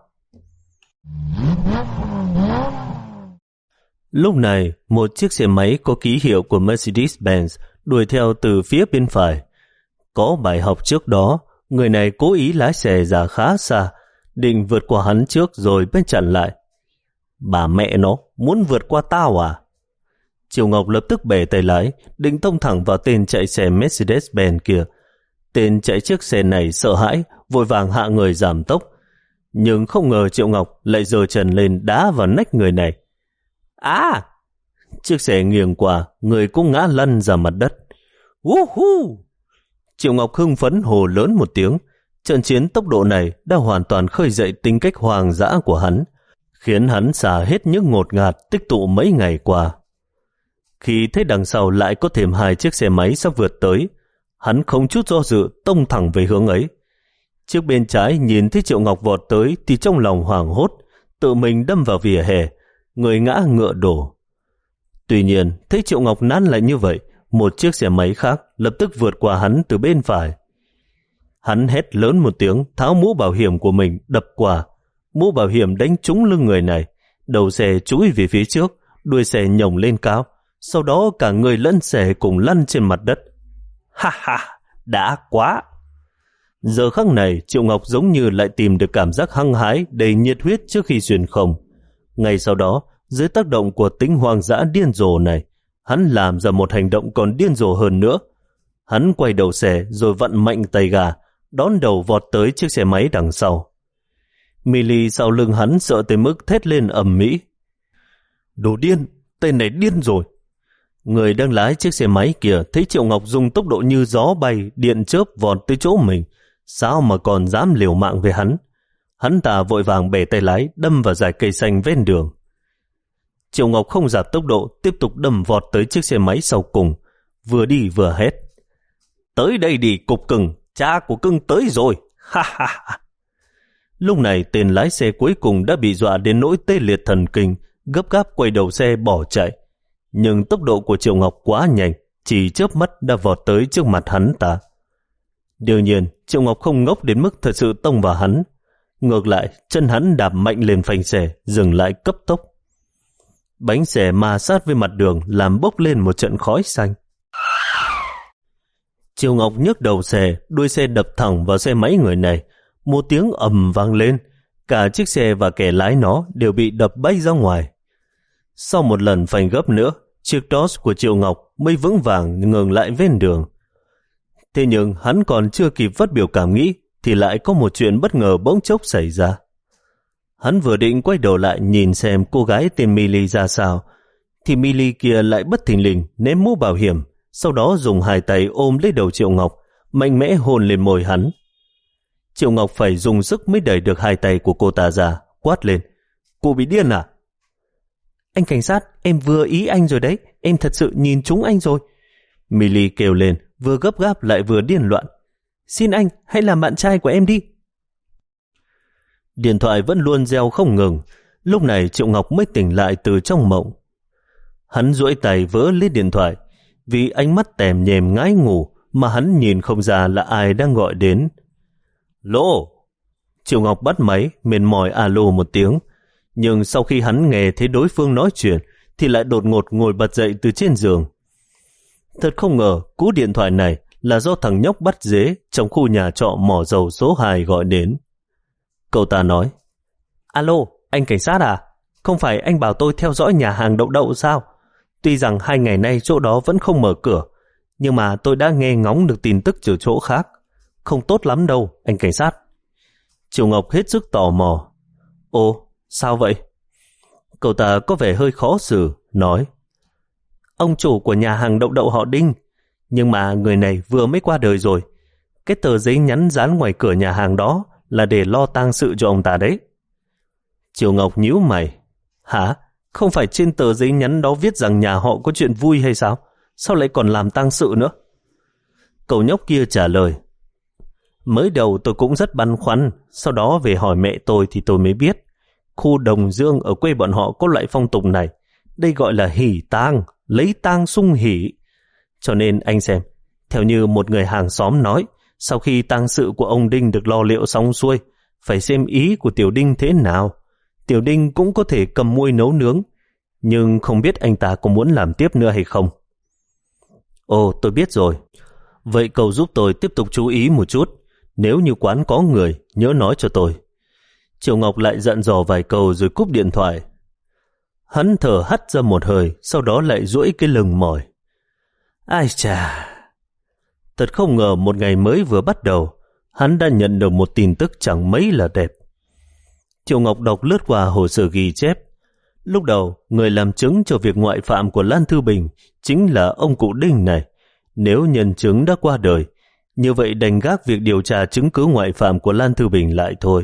Speaker 1: Lúc này, một chiếc xe máy có ký hiệu của Mercedes-Benz đuổi theo từ phía bên phải. Có bài học trước đó, người này cố ý lái xe ra khá xa, định vượt qua hắn trước rồi bên chặn lại. Bà mẹ nó, muốn vượt qua tao à? Triệu Ngọc lập tức bẻ tay lái, định tông thẳng vào tên chạy xe Mercedes-Benz kia. Tên chạy chiếc xe này sợ hãi, vội vàng hạ người giảm tốc. Nhưng không ngờ Triệu Ngọc lại giơ chân lên đá vào nách người này. À! Chiếc xe nghiêng qua, người cũng ngã lăn ra mặt đất. Woohoo! Triệu Ngọc hưng phấn hồ lớn một tiếng. Trận chiến tốc độ này đã hoàn toàn khơi dậy tính cách hoang dã của hắn, khiến hắn xả hết những ngột ngạt tích tụ mấy ngày qua. Khi thấy đằng sau lại có thêm hai chiếc xe máy sắp vượt tới, hắn không chút do dự tông thẳng về hướng ấy. Chiếc bên trái nhìn thấy Triệu Ngọc vọt tới thì trong lòng hoảng hốt, tự mình đâm vào vỉa hè, người ngã ngựa đổ. Tuy nhiên, thấy Triệu Ngọc nán lại như vậy, một chiếc xe máy khác lập tức vượt qua hắn từ bên phải. Hắn hét lớn một tiếng, tháo mũ bảo hiểm của mình đập qua. Mũ bảo hiểm đánh trúng lưng người này, đầu xe chúi về phía trước, đuôi xe nhổng lên cao, sau đó cả người lẫn xe cùng lăn trên mặt đất. Ha ha, đã quá! Giờ khắc này, Triệu Ngọc giống như lại tìm được cảm giác hăng hái đầy nhiệt huyết trước khi xuyên không. Ngay sau đó, dưới tác động của tính hoang dã điên rồ này, hắn làm ra một hành động còn điên rồ hơn nữa. Hắn quay đầu xe rồi vặn mạnh tay ga, đón đầu vọt tới chiếc xe máy đằng sau. Milly sau lưng hắn sợ tới mức thét lên ầm ĩ. Đồ điên, tên này điên rồi. Người đang lái chiếc xe máy kia thấy Triệu Ngọc dùng tốc độ như gió bay, điện chớp vọt tới chỗ mình, sao mà còn dám liều mạng với hắn. Hắn ta vội vàng bẻ tay lái, đâm vào dải cây xanh ven đường. Triệu Ngọc không giảm tốc độ, tiếp tục đâm vọt tới chiếc xe máy sau cùng, vừa đi vừa hét: tới đây đi cục cưng, cha của cưng tới rồi, ha ha ha. Lúc này tên lái xe cuối cùng đã bị dọa đến nỗi tê liệt thần kinh, gấp gáp quay đầu xe bỏ chạy. Nhưng tốc độ của Triệu Ngọc quá nhanh, chỉ chớp mắt đã vọt tới trước mặt hắn ta. Đương nhiên, Triệu Ngọc không ngốc đến mức thật sự tông vào hắn. Ngược lại, chân hắn đạp mạnh lên phanh xe, dừng lại cấp tốc. Bánh xe ma sát với mặt đường làm bốc lên một trận khói xanh. Triệu Ngọc nhấc đầu xe, đuôi xe đập thẳng vào xe máy người này. Một tiếng ầm vang lên, cả chiếc xe và kẻ lái nó đều bị đập bay ra ngoài. Sau một lần phanh gấp nữa, chiếc Dodge của Triệu Ngọc mới vững vàng ngừng lại ven đường. Thế nhưng hắn còn chưa kịp phát biểu cảm nghĩ thì lại có một chuyện bất ngờ bỗng chốc xảy ra. Hắn vừa định quay đầu lại nhìn xem cô gái tên Milly ra sao, thì Milly kia lại bất thình lình ném mũ bảo hiểm, sau đó dùng hai tay ôm lấy đầu Triệu Ngọc, mạnh mẽ hôn lên môi hắn. Triệu Ngọc phải dùng sức mới đẩy được hai tay của cô ta ra, quát lên: cô bị điên à? Anh cảnh sát, em vừa ý anh rồi đấy, em thật sự nhìn trúng anh rồi. Milly kêu lên, vừa gấp gáp lại vừa điên loạn. Xin anh, hãy làm bạn trai của em đi. Điện thoại vẫn luôn reo không ngừng. Lúc này Triệu Ngọc mới tỉnh lại từ trong mộng. Hắn duỗi tay vỡ lấy điện thoại, vì ánh mắt tèm nhèm ngái ngủ mà hắn nhìn không ra là ai đang gọi đến. Lô! Triệu Ngọc bắt máy, mệt mỏi alo một tiếng. Nhưng sau khi hắn nghe thấy đối phương nói chuyện thì lại đột ngột ngồi bật dậy từ trên giường. Thật không ngờ cú điện thoại này là do thằng nhóc bắt dế trong khu nhà trọ mỏ dầu số hai gọi đến. Cậu ta nói: alo, anh cảnh sát à? Không phải anh bảo tôi theo dõi nhà hàng Đậu Đậu sao? Tuy rằng hai ngày nay chỗ đó vẫn không mở cửa, nhưng mà tôi đã nghe ngóng được tin tức từ chỗ khác. Không tốt lắm đâu, anh cảnh sát. Triệu Ngọc hết sức tò mò. Ồ, sao vậy? Cậu ta có vẻ hơi khó xử, nói: ông chủ của nhà hàng Đậu Đậu họ Đinh, nhưng mà người này vừa mới qua đời rồi. Cái tờ giấy nhắn dán ngoài cửa nhà hàng đó là để lo tang sự cho ông ta đấy. Triệu Ngọc nhíu mày. Hả? Không phải trên tờ giấy nhắn đó viết rằng nhà họ có chuyện vui hay sao? Sao lại còn làm tang sự nữa? Cậu nhóc kia trả lời: mới đầu tôi cũng rất băn khoăn, sau đó về hỏi mẹ tôi thì tôi mới biết khu Đồng Dương ở quê bọn họ có loại phong tục này. Đây gọi là hỉ tang, lấy tang sung hỉ. Cho nên anh xem, theo như một người hàng xóm nói, sau khi tang sự của ông Đinh được lo liệu xong xuôi, phải xem ý của Tiểu Đinh thế nào. Tiểu Đinh cũng có thể cầm muôi nấu nướng, nhưng không biết anh ta có muốn làm tiếp nữa hay không. Ồ, tôi biết rồi. Vậy cậu giúp tôi tiếp tục chú ý một chút. Nếu như quán có người, nhớ nói cho tôi. Triệu Ngọc lại dặn dò vài câu rồi cúp điện thoại. Hắn thở hắt ra một hơi, sau đó lại duỗi cái lưng mỏi. Ai chà! Thật không ngờ một ngày mới vừa bắt đầu, hắn đã nhận được một tin tức chẳng mấy là đẹp. Triệu Ngọc đọc lướt qua hồ sơ ghi chép. Lúc đầu, người làm chứng cho việc ngoại phạm của Lan Thư Bình chính là ông cụ Đinh này. Nếu nhân chứng đã qua đời, như vậy đành gác việc điều tra chứng cứ ngoại phạm của Lan Thư Bình lại thôi.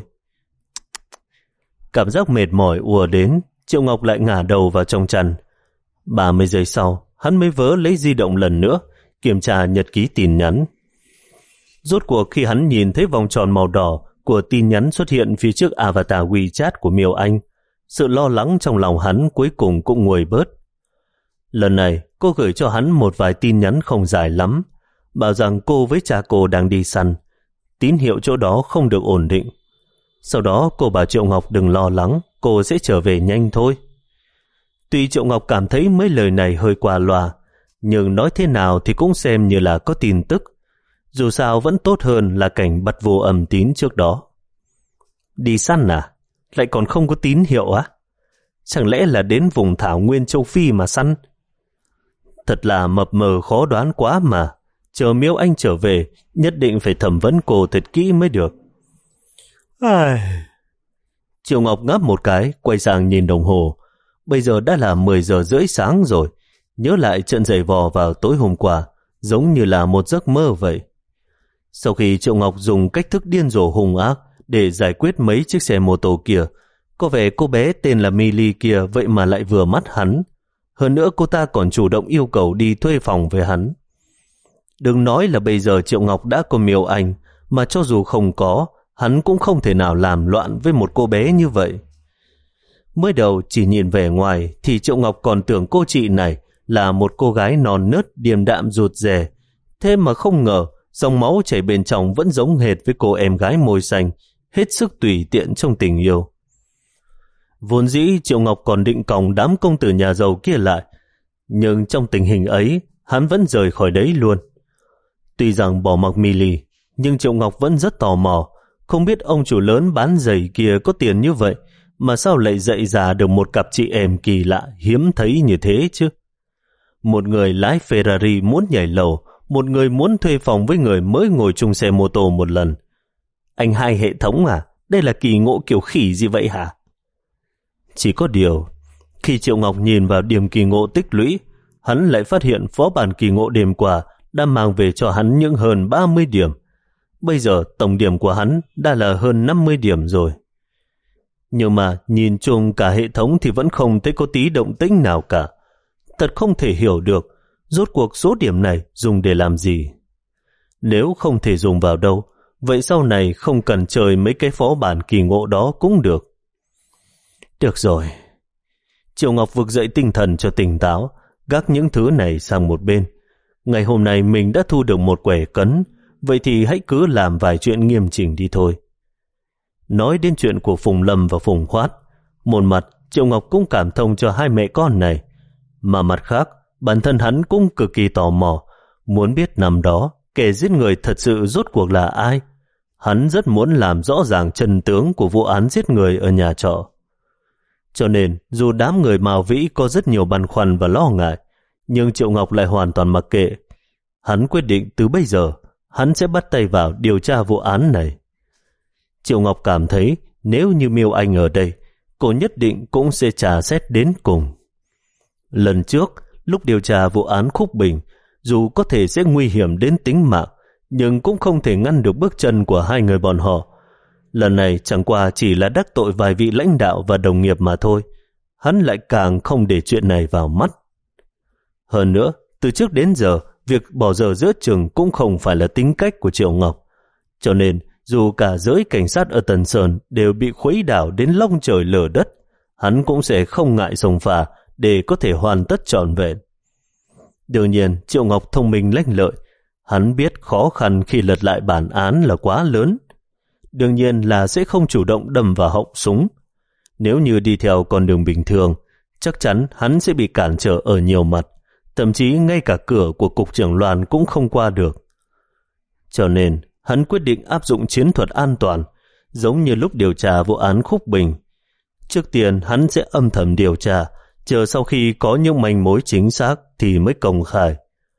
Speaker 1: Cảm giác mệt mỏi ùa đến, Triệu Ngọc lại ngả đầu vào trong chăn. ba mươi giây sau, hắn mới vớ lấy di động lần nữa, kiểm tra nhật ký tin nhắn. Rốt cuộc khi hắn nhìn thấy vòng tròn màu đỏ của tin nhắn xuất hiện phía trước avatar WeChat của Miêu Anh, sự lo lắng trong lòng hắn cuối cùng cũng nguôi bớt. Lần này, cô gửi cho hắn một vài tin nhắn không dài lắm, bảo rằng cô với cha cô đang đi săn, tín hiệu chỗ đó không được ổn định. Sau đó cô bảo Triệu Ngọc đừng lo lắng, cô sẽ trở về nhanh thôi. Tuy Triệu Ngọc cảm thấy mấy lời này hơi qua loa, nhưng nói thế nào thì cũng xem như là có tin tức. Dù sao vẫn tốt hơn là cảnh bật vô âm tín trước đó. Đi săn à? Lại còn không có tín hiệu á? Chẳng lẽ là đến vùng thảo nguyên châu Phi mà săn? Thật là mập mờ khó đoán quá mà. Chờ Miêu Anh trở về, nhất định phải thẩm vấn cô thật kỹ mới được. Ai... Triệu Ngọc ngáp một cái, quay sang nhìn đồng hồ. Bây giờ đã là mười giờ rưỡi sáng rồi. Nhớ lại trận giày vò vào tối hôm qua, giống như là một giấc mơ vậy. Sau khi Triệu Ngọc dùng cách thức điên rồ hung ác để giải quyết mấy chiếc xe mô tô kia, có vẻ cô bé tên là Milly kia vậy mà lại vừa mắt hắn. Hơn nữa cô ta còn chủ động yêu cầu đi thuê phòng với hắn. Đừng nói là bây giờ Triệu Ngọc đã có Miêu Anh, mà cho dù không có, hắn cũng không thể nào làm loạn với một cô bé như vậy. Mới đầu chỉ nhìn vẻ ngoài thì Triệu Ngọc còn tưởng cô chị này là một cô gái non nớt điềm đạm rụt rè. Thế mà không ngờ dòng máu chảy bên trong vẫn giống hệt với cô em gái môi xanh, hết sức tùy tiện trong tình yêu. Vốn dĩ Triệu Ngọc còn định còng đám công tử nhà giàu kia lại, nhưng trong tình hình ấy hắn vẫn rời khỏi đấy luôn. Tuy rằng bỏ mặc Milly, nhưng Triệu Ngọc vẫn rất tò mò, không biết ông chủ lớn bán giày kia có tiền như vậy mà sao lại dạy ra được một cặp chị em kỳ lạ hiếm thấy như thế chứ. Một người lái Ferrari muốn nhảy lầu, một người muốn thuê phòng với người mới ngồi chung xe mô tô một lần. Anh hai hệ thống à? Đây là kỳ ngộ kiểu khỉ gì vậy hả? Chỉ có điều, khi Triệu Ngọc nhìn vào điểm kỳ ngộ tích lũy, hắn lại phát hiện phó bản kỳ ngộ đêm qua đã mang về cho hắn những hơn ba mươi điểm. Bây giờ tổng điểm của hắn đã là hơn năm mươi điểm rồi. Nhưng mà nhìn chung cả hệ thống thì vẫn không thấy có tí động tĩnh nào cả. Thật không thể hiểu được rốt cuộc số điểm này dùng để làm gì. Nếu không thể dùng vào đâu, vậy sau này không cần chơi mấy cái phó bản kỳ ngộ đó cũng được. Được rồi. Triệu Ngọc vực dậy tinh thần cho tỉnh táo, gác những thứ này sang một bên. Ngày hôm nay mình đã thu được một quẻ cấn, vậy thì hãy cứ làm vài chuyện nghiêm chỉnh đi thôi. Nói đến chuyện của Phùng Lâm và Phùng Khoát, một mặt Triệu Ngọc cũng cảm thông cho hai mẹ con này, mà mặt khác bản thân hắn cũng cực kỳ tò mò, muốn biết năm đó kẻ giết người thật sự rốt cuộc là ai. Hắn rất muốn làm rõ ràng chân tướng của vụ án giết người ở nhà trọ. Cho nên dù đám người Mao Vĩ có rất nhiều băn khoăn và lo ngại, nhưng Triệu Ngọc lại hoàn toàn mặc kệ. Hắn quyết định từ bây giờ hắn sẽ bắt tay vào điều tra vụ án này. Triệu Ngọc cảm thấy nếu như Miêu Anh ở đây, cô nhất định cũng sẽ tra xét đến cùng. Lần trước, lúc điều tra vụ án Khúc Bình, dù có thể sẽ nguy hiểm đến tính mạng, nhưng cũng không thể ngăn được bước chân của hai người bọn họ. Lần này chẳng qua chỉ là đắc tội vài vị lãnh đạo và đồng nghiệp mà thôi. Hắn lại càng không để chuyện này vào mắt. Hơn nữa, từ trước đến giờ, việc bỏ dở giữa chừng cũng không phải là tính cách của Triệu Ngọc. Cho nên, dù cả giới cảnh sát ở Tân Sơn đều bị khuấy đảo đến long trời lở đất, hắn cũng sẽ không ngại xông pha để có thể hoàn tất trọn vẹn. Đương nhiên, Triệu Ngọc thông minh lanh lợi. Hắn biết khó khăn khi lật lại bản án là quá lớn. Đương nhiên là sẽ không chủ động đâm vào họng súng. Nếu như đi theo con đường bình thường, chắc chắn hắn sẽ bị cản trở ở nhiều mặt, thậm chí ngay cả cửa của cục trưởng Loan cũng không qua được. Cho nên, hắn quyết định áp dụng chiến thuật an toàn, giống như lúc điều tra vụ án Khúc Bình. Trước tiên hắn sẽ âm thầm điều tra, chờ sau khi có những manh mối chính xác thì mới công khai.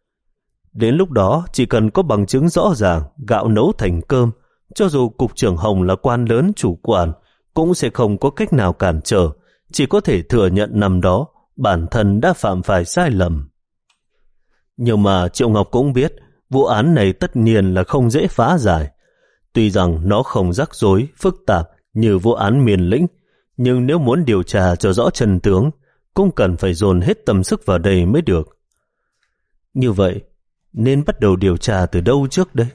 Speaker 1: Đến lúc đó chỉ cần có bằng chứng rõ ràng, gạo nấu thành cơm, cho dù cục trưởng Hồng là quan lớn chủ quản, cũng sẽ không có cách nào cản trở, chỉ có thể thừa nhận năm đó bản thân đã phạm phải sai lầm. Nhưng mà Triệu Ngọc cũng biết vụ án này tất nhiên là không dễ phá giải. Tuy rằng nó không rắc rối, phức tạp như vụ án Miền Lĩnh, nhưng nếu muốn điều tra cho rõ chân tướng, cũng cần phải dồn hết tâm sức vào đây mới được. Như vậy, nên bắt đầu điều tra từ đâu trước đây?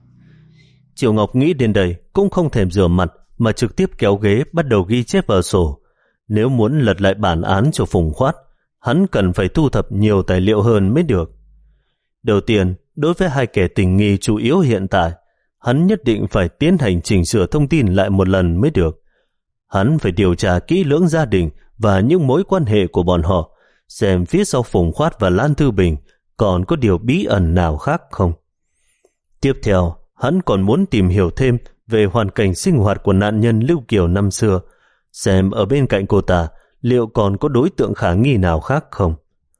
Speaker 1: Triệu Ngọc nghĩ đến đây cũng không thèm rửa mặt mà trực tiếp kéo ghế bắt đầu ghi chép vào sổ. Nếu muốn lật lại bản án cho Phùng Khoát, hắn cần phải thu thập nhiều tài liệu hơn mới được. Đầu tiên, đối với hai kẻ tình nghi chủ yếu hiện tại, hắn nhất định phải tiến hành chỉnh sửa thông tin lại một lần mới được. Hắn phải điều tra kỹ lưỡng gia đình và những mối quan hệ của bọn họ, xem phía sau Phùng Khoát và Lan Thư Bình còn có điều bí ẩn nào khác không. Tiếp theo, hắn còn muốn tìm hiểu thêm về hoàn cảnh sinh hoạt của nạn nhân Lưu Kiều năm xưa, xem ở bên cạnh cô ta liệu còn có đối tượng khả nghi nào khác không.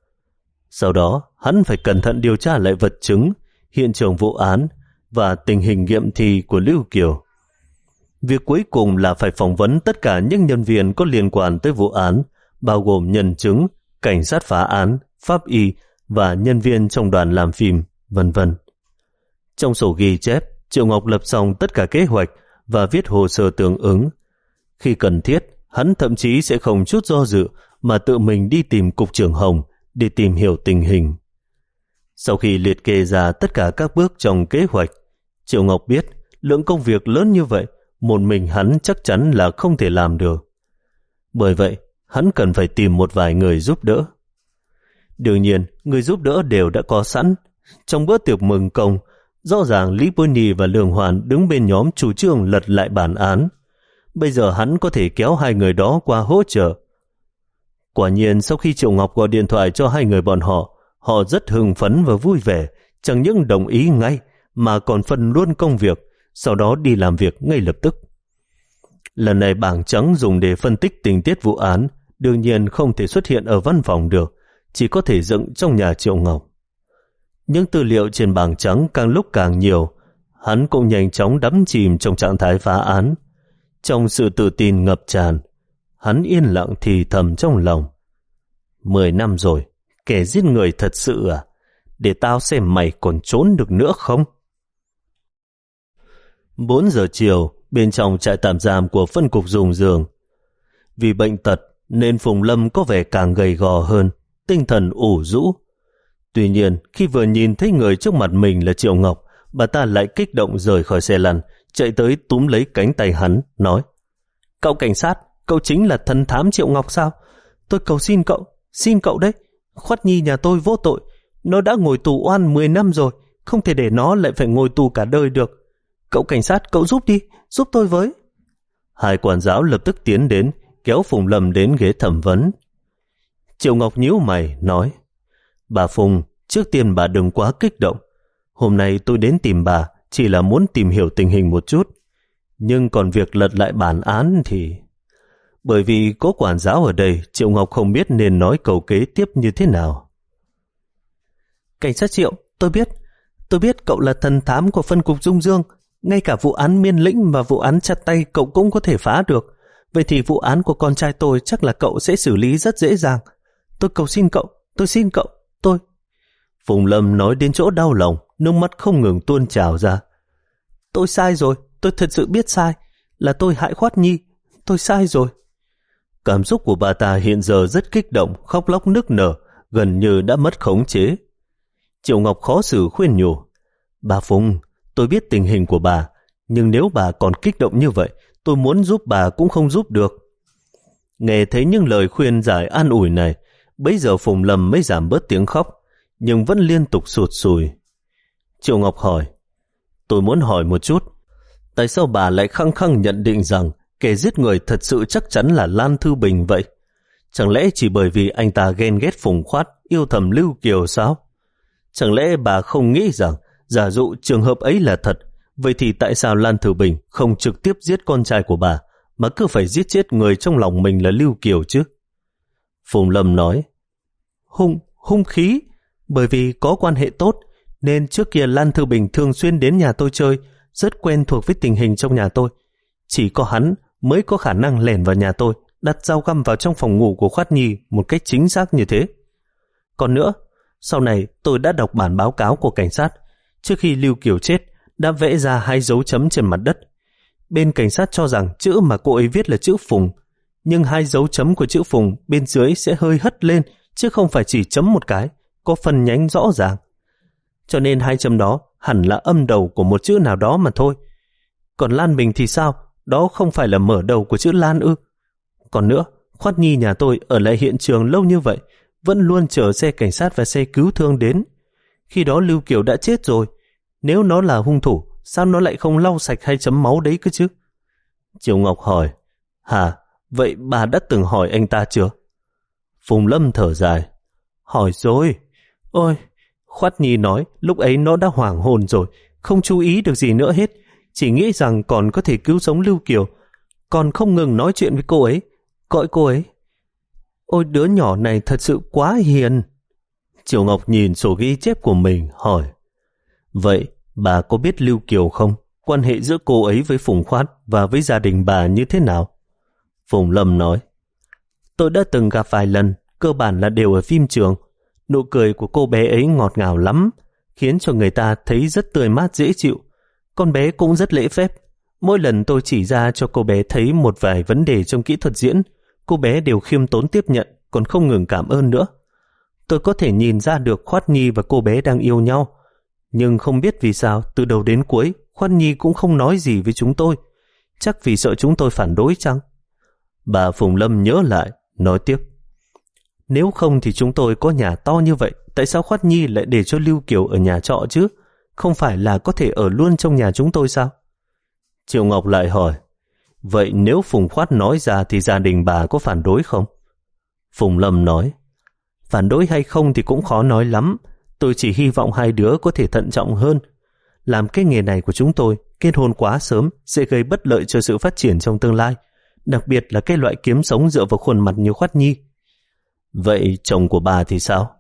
Speaker 1: Sau đó, hắn phải cẩn thận điều tra lại vật chứng, hiện trường vụ án và tình hình nghiệm thi của Lưu Kiều. Việc cuối cùng là phải phỏng vấn tất cả những nhân viên có liên quan tới vụ án, bao gồm nhân chứng, cảnh sát phá án, pháp y và nhân viên trong đoàn làm phim, vân vân. Trong sổ ghi chép, Triệu Ngọc lập xong tất cả kế hoạch và viết hồ sơ tương ứng. Khi cần thiết, hắn thậm chí sẽ không chút do dự mà tự mình đi tìm cục trưởng Hồng để tìm hiểu tình hình. Sau khi liệt kê ra tất cả các bước trong kế hoạch, Triệu Ngọc biết lượng công việc lớn như vậy, một mình hắn chắc chắn là không thể làm được. Bởi vậy, hắn cần phải tìm một vài người giúp đỡ. Đương nhiên, người giúp đỡ đều đã có sẵn. Trong bữa tiệc mừng công, rõ ràng Lý Bối Nhi và Lương Hoàn đứng bên nhóm chủ trương lật lại bản án. Bây giờ hắn có thể kéo hai người đó qua hỗ trợ. Quả nhiên, sau khi Triệu Ngọc gọi điện thoại cho hai người bọn họ, họ rất hưng phấn và vui vẻ, chẳng những đồng ý ngay mà còn phân luôn công việc, sau đó đi làm việc ngay lập tức. Lần này bảng trắng dùng để phân tích tình tiết vụ án, đương nhiên không thể xuất hiện ở văn phòng được, chỉ có thể dựng trong nhà Triệu Ngọc. Những tư liệu trên bảng trắng càng lúc càng nhiều, hắn cũng nhanh chóng đắm chìm trong trạng thái phá án. Trong sự tự tin ngập tràn, hắn yên lặng thì thầm trong lòng. Mười năm rồi, kẻ giết người thật sự à? Để tao xem mày còn trốn được nữa không? Bốn giờ chiều, bên trong trại tạm giam của phân cục Dùng Giường. Vì bệnh tật nên Phùng Lâm có vẻ càng gầy gò hơn, tinh thần ủ rũ. Tuy nhiên, khi vừa nhìn thấy người trước mặt mình là Triệu Ngọc, bà ta lại kích động rời khỏi xe lăn, chạy tới túm lấy cánh tay hắn, nói: Cậu cảnh sát, cậu chính là thần thám Triệu Ngọc sao? Tôi cầu xin cậu, xin cậu đấy. Khoát Nhi nhà tôi vô tội, nó đã ngồi tù oan mười năm rồi, không thể để nó lại phải ngồi tù cả đời được. Cậu cảnh sát, cậu giúp đi, giúp tôi với. Hai quản giáo lập tức tiến đến, kéo Phùng Lâm đến ghế thẩm vấn. Triệu Ngọc nhíu mày, nói: Bà Phùng, trước tiên bà đừng quá kích động. Hôm nay tôi đến tìm bà chỉ là muốn tìm hiểu tình hình một chút. Nhưng còn việc lật lại bản án thì... Bởi vì có quản giáo ở đây, Triệu Ngọc không biết nên nói câu kế tiếp như thế nào. Cảnh sát Triệu, tôi biết. Tôi biết cậu là thần thám của phân cục Dung Dương. Ngay cả vụ án Miên Lĩnh và vụ án chặt tay cậu cũng có thể phá được. Vậy thì vụ án của con trai tôi chắc là cậu sẽ xử lý rất dễ dàng. Tôi cầu xin cậu, tôi xin cậu, tôi... Phùng Lâm nói đến chỗ đau lòng, nước mắt không ngừng tuôn trào ra. Tôi sai rồi, tôi thật sự biết sai. Là tôi hại Khoát Nhi, tôi sai rồi. Cảm xúc của bà ta hiện giờ rất kích động, khóc lóc nức nở, gần như đã mất khống chế. Triệu Ngọc khó xử khuyên nhủ: Bà Phùng, tôi biết tình hình của bà, nhưng nếu bà còn kích động như vậy, tôi muốn giúp bà cũng không giúp được. Nghe thấy những lời khuyên giải an ủi này, bấy giờ Phùng Lâm mới giảm bớt tiếng khóc, nhưng vẫn liên tục sụt sùi. Triệu Ngọc hỏi: Tôi muốn hỏi một chút, tại sao bà lại khăng khăng nhận định rằng kẻ giết người thật sự chắc chắn là Lan Thư Bình vậy? Chẳng lẽ chỉ bởi vì anh ta ghen ghét Phùng Khoát, yêu thầm Lưu Kiều sao? Chẳng lẽ bà không nghĩ rằng giả dụ trường hợp ấy là thật, vậy thì tại sao Lan Thư Bình không trực tiếp giết con trai của bà, mà cứ phải giết chết người trong lòng mình là Lưu Kiều chứ? Phùng Lâm nói: Hung, hung khí, bởi vì có quan hệ tốt, nên trước kia Lan Thư Bình thường xuyên đến nhà tôi chơi, rất quen thuộc với tình hình trong nhà tôi. Chỉ có hắn mới có khả năng lẻn vào nhà tôi, đặt dao găm vào trong phòng ngủ của Khoát Nhi một cách chính xác như thế. Còn nữa, sau này tôi đã đọc bản báo cáo của cảnh sát. Trước khi Lưu Kiều chết, đã vẽ ra hai dấu chấm trên mặt đất. Bên cảnh sát cho rằng chữ mà cô ấy viết là chữ Phùng, nhưng hai dấu chấm của chữ Phùng bên dưới sẽ hơi hất lên, chứ không phải chỉ chấm một cái, có phần nhánh rõ ràng. Cho nên hai chấm đó hẳn là âm đầu của một chữ nào đó mà thôi. Còn Lan Bình thì sao? Đó không phải là mở đầu của chữ Lan ư? Còn nữa, Khoát Nhi nhà tôi ở lại hiện trường lâu như vậy, vẫn luôn chờ xe cảnh sát và xe cứu thương đến. Khi đó Lưu Kiều đã chết rồi. Nếu nó là hung thủ, sao nó lại không lau sạch hai chấm máu đấy cơ chứ? Triệu Ngọc hỏi: Hả? Vậy bà đã từng hỏi anh ta chưa? Phùng Lâm thở dài: Hỏi rồi. Ôi, Khoát Nhi nói lúc ấy nó đã hoảng hồn rồi, không chú ý được gì nữa hết, chỉ nghĩ rằng còn có thể cứu sống Lưu Kiều, còn không ngừng nói chuyện với cô ấy, gọi cô ấy. Ôi, đứa nhỏ này thật sự quá hiền. Triệu Ngọc nhìn sổ ghi chép của mình, hỏi: Vậy bà có biết Lưu Kiều không? Quan hệ giữa cô ấy với Phùng Khoát và với gia đình bà như thế nào? Phùng Lâm nói: Tôi đã từng gặp vài lần, cơ bản là đều ở phim trường. Nụ cười của cô bé ấy ngọt ngào lắm, khiến cho người ta thấy rất tươi mát dễ chịu. Con bé cũng rất lễ phép. Mỗi lần tôi chỉ ra cho cô bé thấy một vài vấn đề trong kỹ thuật diễn, cô bé đều khiêm tốn tiếp nhận, còn không ngừng cảm ơn nữa. Tôi có thể nhìn ra được Khoát Nhi và cô bé đang yêu nhau, nhưng không biết vì sao từ đầu đến cuối Khoát Nhi cũng không nói gì với chúng tôi. Chắc vì sợ chúng tôi phản đối chăng? Bà Phùng Lâm nhớ lại, nói tiếp. Nếu không thì chúng tôi có nhà to như vậy, tại sao Khoát Nhi lại để cho Lưu Kiều ở nhà trọ chứ? Không phải là có thể ở luôn trong nhà chúng tôi sao? Triệu Ngọc lại hỏi, vậy nếu Phùng Khoát nói ra thì gia đình bà có phản đối không? Phùng Lâm nói, phản đối hay không thì cũng khó nói lắm. Tôi chỉ hy vọng hai đứa có thể thận trọng hơn. Làm cái nghề này của chúng tôi, kết hôn quá sớm sẽ gây bất lợi cho sự phát triển trong tương lai, đặc biệt là cái loại kiếm sống dựa vào khuôn mặt như Khoát Nhi. Vậy chồng của bà thì sao?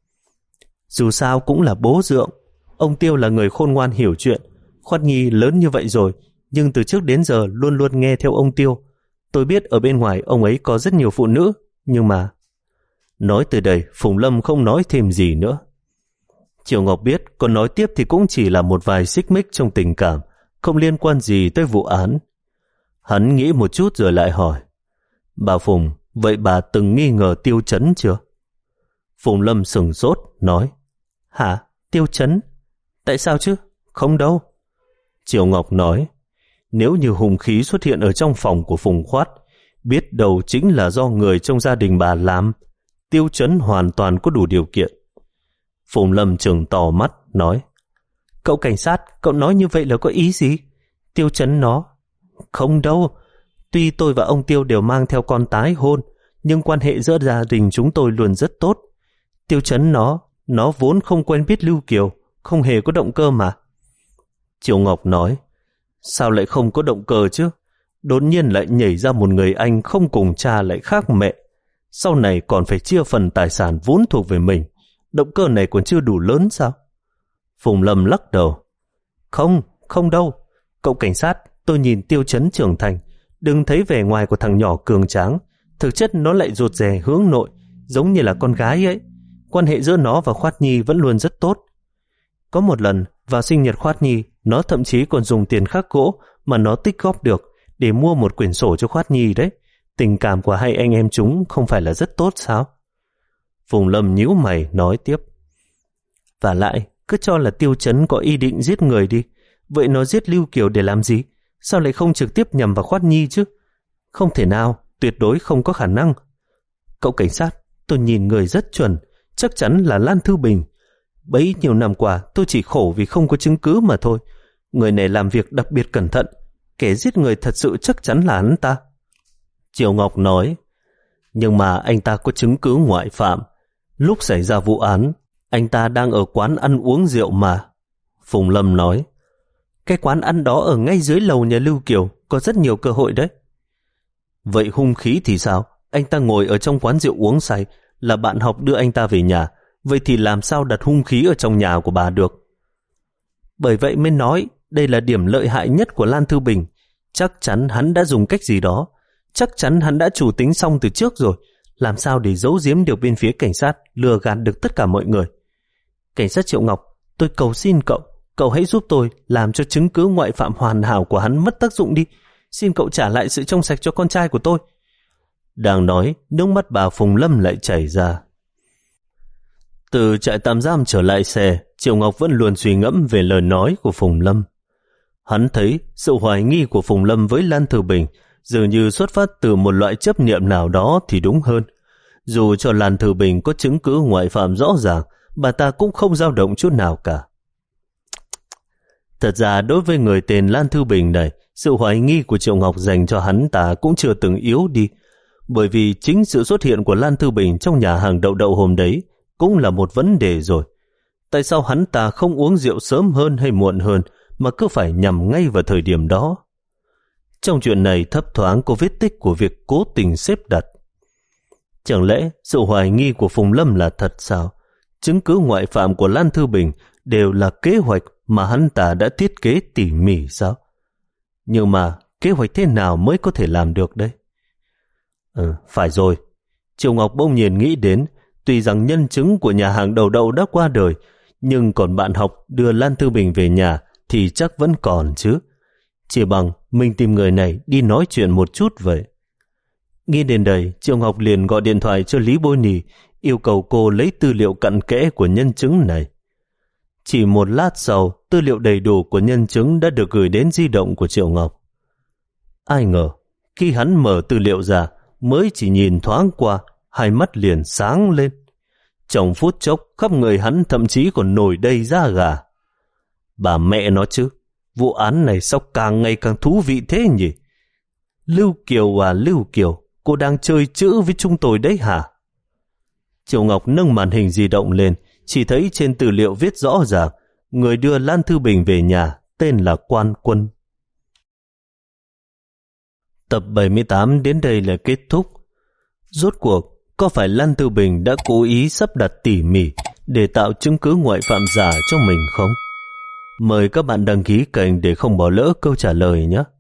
Speaker 1: Dù sao cũng là bố dượng. Ông Tiêu là người khôn ngoan hiểu chuyện. Khoát Nhi lớn như vậy rồi, nhưng từ trước đến giờ luôn luôn nghe theo ông Tiêu. Tôi biết ở bên ngoài ông ấy có rất nhiều phụ nữ, nhưng mà... Nói từ đây, Phùng Lâm không nói thêm gì nữa. Triệu Ngọc biết còn nói tiếp thì cũng chỉ là một vài xích mích trong tình cảm, không liên quan gì tới vụ án. Hắn nghĩ một chút rồi lại hỏi, bà Phùng, vậy bà từng nghi ngờ Tiêu Chấn chưa? Phùng Lâm sửng sốt, nói, hả, Tiêu Chấn? Tại sao chứ? Không đâu. Triệu Ngọc nói, nếu như hung khí xuất hiện ở trong phòng của Phùng Khoát, biết đâu chính là do người trong gia đình bà làm. Tiêu Chấn hoàn toàn có đủ điều kiện. Phùng Lâm trừng to mắt, nói, cậu cảnh sát, cậu nói như vậy là có ý gì? Tiêu Chấn nó... Không đâu. Tuy tôi và ông Tiêu đều mang theo con tái hôn, nhưng quan hệ giữa gia đình chúng tôi luôn rất tốt. Tiêu Chấn nó, nó vốn không quen biết Lưu Kiều, không hề có động cơ mà. Triệu Ngọc nói, sao lại không có động cơ chứ? Đột nhiên lại nhảy ra một người anh không cùng cha lại khác mẹ. Sau này còn phải chia phần tài sản vốn thuộc về mình. Động cơ này còn chưa đủ lớn sao? Phùng Lâm lắc đầu. Không, không đâu. Cậu cảnh sát, tôi nhìn Tiêu Chấn trưởng thành. Đừng thấy vẻ ngoài của thằng nhỏ cường tráng. Thực chất nó lại rụt rè hướng nội, giống như là con gái ấy. Quan hệ giữa nó và Khoát Nhi vẫn luôn rất tốt. Có một lần, vào sinh nhật Khoát Nhi, nó thậm chí còn dùng tiền khắc gỗ mà nó tích góp được để mua một quyển sổ cho Khoát Nhi đấy. Tình cảm của hai anh em chúng không phải là rất tốt sao? Phùng Lâm nhíu mày nói tiếp. Và lại, cứ cho là Tiêu Chấn có ý định giết người đi. Vậy nó giết Lưu Kiều để làm gì? Sao lại không trực tiếp nhằm vào Khoát Nhi chứ? Không thể nào, tuyệt đối không có khả năng. Cậu cảnh sát, tôi nhìn người rất chuẩn, chắc chắn là Lan Thư Bình. Bấy nhiêu năm qua tôi chỉ khổ vì không có chứng cứ mà thôi. Người này làm việc đặc biệt cẩn thận. Kẻ giết người thật sự chắc chắn là hắn ta. Triệu Ngọc nói, nhưng mà anh ta có chứng cứ ngoại phạm. Lúc xảy ra vụ án, anh ta đang ở quán ăn uống rượu mà. Phùng Lâm nói, cái quán ăn đó ở ngay dưới lầu nhà Lưu Kiều, có rất nhiều cơ hội đấy. Vậy hung khí thì sao? Anh ta ngồi ở trong quán rượu uống say, là bạn học đưa anh ta về nhà. Vậy thì làm sao đặt hung khí ở trong nhà của bà được? Bởi vậy mới nói, đây là điểm lợi hại nhất của Lan Thư Bình. Chắc chắn hắn đã dùng cách gì đó. Chắc chắn hắn đã chủ tính xong từ trước rồi. Làm sao để giấu giếm được bên phía cảnh sát, lừa gạt được tất cả mọi người? Cảnh sát Triệu Ngọc, tôi cầu xin cậu, cậu hãy giúp tôi làm cho chứng cứ ngoại phạm hoàn hảo của hắn mất tác dụng đi. Xin cậu trả lại sự trong sạch cho con trai của tôi. Đang nói, nước mắt bà Phùng Lâm lại chảy ra. Từ trại tạm giam trở lại xe, Triệu Ngọc vẫn luôn suy ngẫm về lời nói của Phùng Lâm. Hắn thấy sự hoài nghi của Phùng Lâm với Lan Thư Bình dường như xuất phát từ một loại chấp niệm nào đó thì đúng hơn. Dù cho Lan Thư Bình có chứng cứ ngoại phạm rõ ràng, bà ta cũng không dao động chút nào cả. Thật ra đối với người tên Lan Thư Bình này, sự hoài nghi của Triệu Ngọc dành cho hắn ta cũng chưa từng yếu đi, bởi vì chính sự xuất hiện của Lan Thư Bình trong nhà hàng đậu đậu hôm đấy cũng là một vấn đề rồi. Tại sao hắn ta không uống rượu sớm hơn hay muộn hơn mà cứ phải nhằm ngay vào thời điểm đó? Trong chuyện này thấp thoáng có vết tích của việc cố tình xếp đặt. Chẳng lẽ sự hoài nghi của Phùng Lâm là thật sao? Chứng cứ ngoại phạm của Lan Thư Bình đều là kế hoạch mà hắn ta đã thiết kế tỉ mỉ sao? Nhưng mà kế hoạch thế nào mới có thể làm được đấy? Ừ, phải rồi. Triệu Ngọc bỗng nhiên nghĩ đến, tuy rằng nhân chứng của nhà hàng đầu đậu đã qua đời, nhưng còn bạn học đưa Lan Thư Bình về nhà thì chắc vẫn còn chứ. Chỉ bằng mình tìm người này đi nói chuyện một chút vậy. Nghĩ đến đây, Triệu Ngọc liền gọi điện thoại cho Lý Bôi Nì, yêu cầu cô lấy tư liệu cặn kẽ của nhân chứng này. Chỉ một lát sau, tư liệu đầy đủ của nhân chứng đã được gửi đến di động của Triệu Ngọc. Ai ngờ, khi hắn mở tư liệu ra, mới chỉ nhìn thoáng qua, hai mắt liền sáng lên. Trong phút chốc, khắp người hắn thậm chí còn nổi đầy da gà. Bà mẹ nó chứ, vụ án này sao càng ngày càng thú vị thế nhỉ? Lưu Kiều à Lưu Kiều, cô đang chơi chữ với chúng tôi đấy hả? Triệu Ngọc nâng màn hình di động lên, chỉ thấy trên tư liệu viết rõ ràng người đưa Lan Thư Bình về nhà tên là Quan Quân. Tập bảy mươi tám đến đây là kết thúc. Rốt cuộc, có phải Lan Thư Bình đã cố ý sắp đặt tỉ mỉ để tạo chứng cứ ngoại phạm giả cho mình không? Mời các bạn đăng ký kênh để không bỏ lỡ câu trả lời nhé.